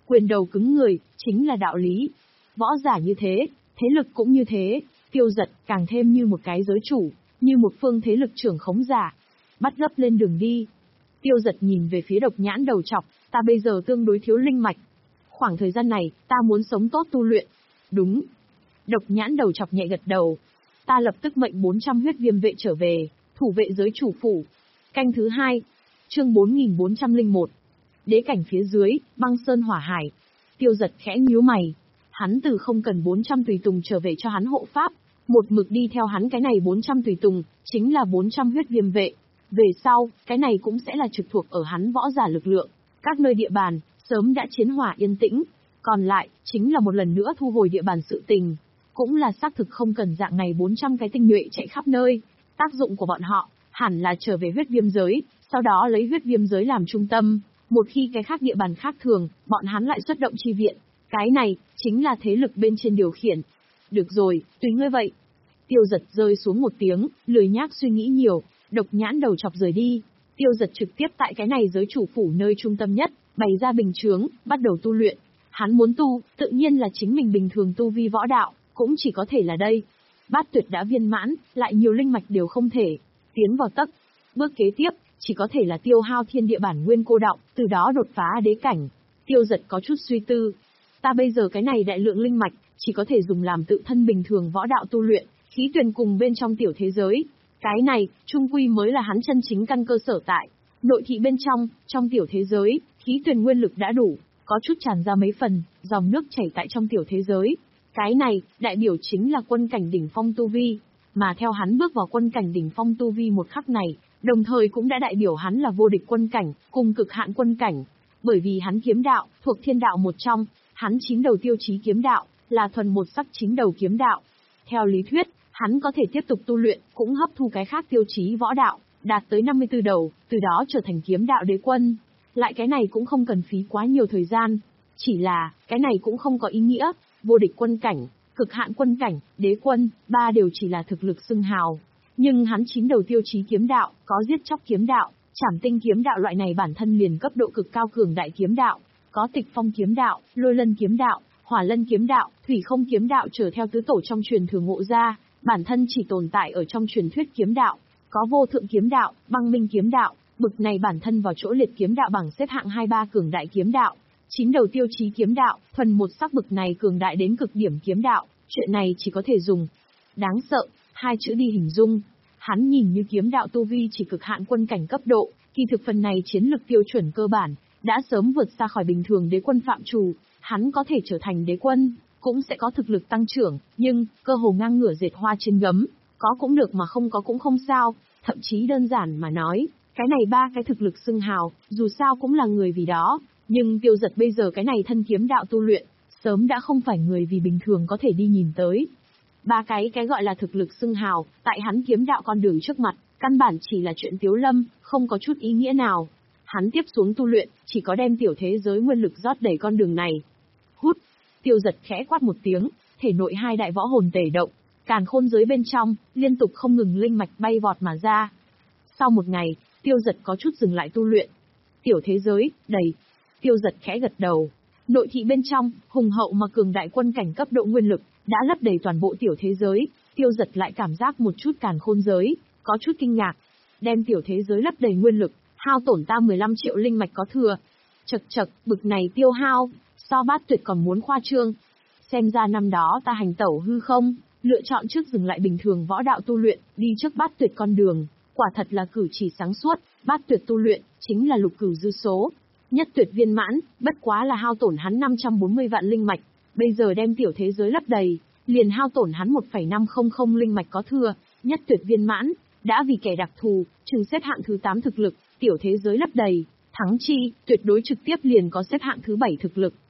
Quyền đầu cứng người, chính là đạo lý. Võ giả như thế, thế lực cũng như thế, Tiêu Dật càng thêm như một cái giới chủ, như một phương thế lực trưởng khống giả. Bắt gấp lên đường đi. Tiêu Dật nhìn về phía Độc Nhãn đầu trọc, ta bây giờ tương đối thiếu linh mạch. Khoảng thời gian này, ta muốn sống tốt tu luyện. Đúng. Độc Nhãn đầu trọc nhẹ gật đầu. Ta lập tức mệnh bốn trăm huyết viêm vệ trở về, thủ vệ giới chủ phủ. Canh thứ hai. Chương bốn nghìn bốn trăm lẻ một. Đế cảnh phía dưới, băng sơn hỏa hải. Tiêu Dật khẽ nhíu mày. Hắn từ không cần bốn trăm tùy tùng trở về cho hắn hộ pháp, một mực đi theo hắn cái này bốn trăm tùy tùng, chính là bốn trăm huyết viêm vệ. Về sau, cái này cũng sẽ là trực thuộc ở hắn võ giả lực lượng. Các nơi địa bàn, sớm đã chiến hỏa yên tĩnh. Còn lại, chính là một lần nữa thu hồi địa bàn sự tình. Cũng là xác thực không cần dạng này bốn trăm cái tinh nhuệ chạy khắp nơi. Tác dụng của bọn họ, hẳn là trở về huyết viêm giới, sau đó lấy huyết viêm giới làm trung tâm. Một khi cái khác địa bàn khác thường, bọn hắn lại xuất động chi viện. Cái này, chính là thế lực bên trên điều khiển. Được rồi, tùy ngươi vậy. Tiêu Dật rơi xuống một tiếng, lười nhác suy nghĩ nhiều, Độc Nhãn đầu chọc rời đi. Tiêu Dật trực tiếp tại cái này giới chủ phủ nơi trung tâm nhất, bày ra bình chướng, bắt đầu tu luyện. Hắn muốn tu, tự nhiên là chính mình bình thường tu vi võ đạo, cũng chỉ có thể là đây. Bát tuyệt đã viên mãn, lại nhiều linh mạch đều không thể tiến vào tấc. Bước kế tiếp, chỉ có thể là tiêu hao thiên địa bản nguyên cô đọng, từ đó đột phá đế cảnh. Tiêu Dật có chút suy tư. Ta bây giờ cái này đại lượng linh mạch, chỉ có thể dùng làm tự thân bình thường võ đạo tu luyện, khí tuyền cùng bên trong tiểu thế giới. Cái này, trung quy mới là hắn chân chính căn cơ sở tại. Nội thị bên trong, trong tiểu thế giới, khí tuyền nguyên lực đã đủ, có chút tràn ra mấy phần, dòng nước chảy tại trong tiểu thế giới. Cái này, đại biểu chính là quân cảnh đỉnh phong tu vi. Mà theo hắn bước vào quân cảnh đỉnh phong tu vi một khắc này, đồng thời cũng đã đại biểu hắn là vô địch quân cảnh, cùng cực hạn quân cảnh. Bởi vì hắn kiếm đạo, thuộc thiên đạo một trong, hắn chín đầu tiêu chí kiếm đạo, là thuần một sắc chín đầu kiếm đạo. Theo lý thuyết, hắn có thể tiếp tục tu luyện, cũng hấp thu cái khác tiêu chí võ đạo, đạt tới năm mươi tư đầu, từ đó trở thành kiếm đạo đế quân. Lại cái này cũng không cần phí quá nhiều thời gian. Chỉ là, cái này cũng không có ý nghĩa, vô địch quân cảnh, cực hạn quân cảnh, đế quân, ba đều chỉ là thực lực xưng hào. Nhưng hắn chín đầu tiêu chí kiếm đạo, có giết chóc kiếm đạo, trảm tinh kiếm đạo loại này bản thân liền cấp độ cực cao cường đại kiếm đạo, có tịch phong kiếm đạo, lôi lân kiếm đạo, hỏa lân kiếm đạo, thủy không kiếm đạo trở theo tứ tổ trong truyền thừa ngộ ra, bản thân chỉ tồn tại ở trong truyền thuyết kiếm đạo, có vô thượng kiếm đạo, băng minh kiếm đạo, bực này bản thân vào chỗ liệt kiếm đạo bảng xếp hạng hai ba cường đại kiếm đạo. Chín đầu tiêu chí kiếm đạo, thuần một sắc bực này cường đại đến cực điểm kiếm đạo, chuyện này chỉ có thể dùng đáng sợ, hai chữ đi hình dung. Hắn nhìn như kiếm đạo tu vi chỉ cực hạn quân cảnh cấp độ, kỳ thực phần này chiến lực tiêu chuẩn cơ bản, đã sớm vượt xa khỏi bình thường đế quân phạm trù, hắn có thể trở thành đế quân, cũng sẽ có thực lực tăng trưởng, nhưng, cơ hồ ngang ngửa dệt hoa trên gấm, có cũng được mà không có cũng không sao, thậm chí đơn giản mà nói, cái này ba cái thực lực xưng hào, dù sao cũng là người vì đó, nhưng Tiêu Dật bây giờ cái này thân kiếm đạo tu luyện, sớm đã không phải người vì bình thường có thể đi nhìn tới. Ba cái cái gọi là thực lực xưng hào, tại hắn kiếm đạo con đường trước mặt, căn bản chỉ là chuyện tiếu lâm, không có chút ý nghĩa nào. Hắn tiếp xuống tu luyện, chỉ có đem tiểu thế giới nguyên lực rót đầy con đường này. Hút, Tiêu Dật khẽ quát một tiếng, thể nội hai đại võ hồn tề động, càn khôn giới bên trong, liên tục không ngừng linh mạch bay vọt mà ra. Sau một ngày, Tiêu Dật có chút dừng lại tu luyện. Tiểu thế giới, đầy. Tiêu Dật khẽ gật đầu. Nội thị bên trong, hùng hậu mà cường đại quân cảnh cấp độ nguyên lực, đã lấp đầy toàn bộ tiểu thế giới. Tiêu Dật lại cảm giác một chút càn khôn giới, có chút kinh ngạc. Đem tiểu thế giới lấp đầy nguyên lực, hao tổn ta mười lăm triệu linh mạch có thừa. Chật chật, bực này tiêu hao, so bát tuyệt còn muốn khoa trương. Xem ra năm đó ta hành tẩu hư không, lựa chọn trước dừng lại bình thường võ đạo tu luyện, đi trước bát tuyệt con đường. Quả thật là cử chỉ sáng suốt, bát tuyệt tu luyện, chính là lục cửu dư số. Nhất tuyệt viên mãn, bất quá là hao tổn hắn năm trăm bốn mươi vạn linh mạch, bây giờ đem tiểu thế giới lấp đầy, liền hao tổn hắn một phẩy năm không không linh mạch có thừa, nhất tuyệt viên mãn, đã vì kẻ đặc thù, trừng xếp hạng thứ tám thực lực, tiểu thế giới lấp đầy, thắng chi, tuyệt đối trực tiếp liền có xếp hạng thứ bảy thực lực.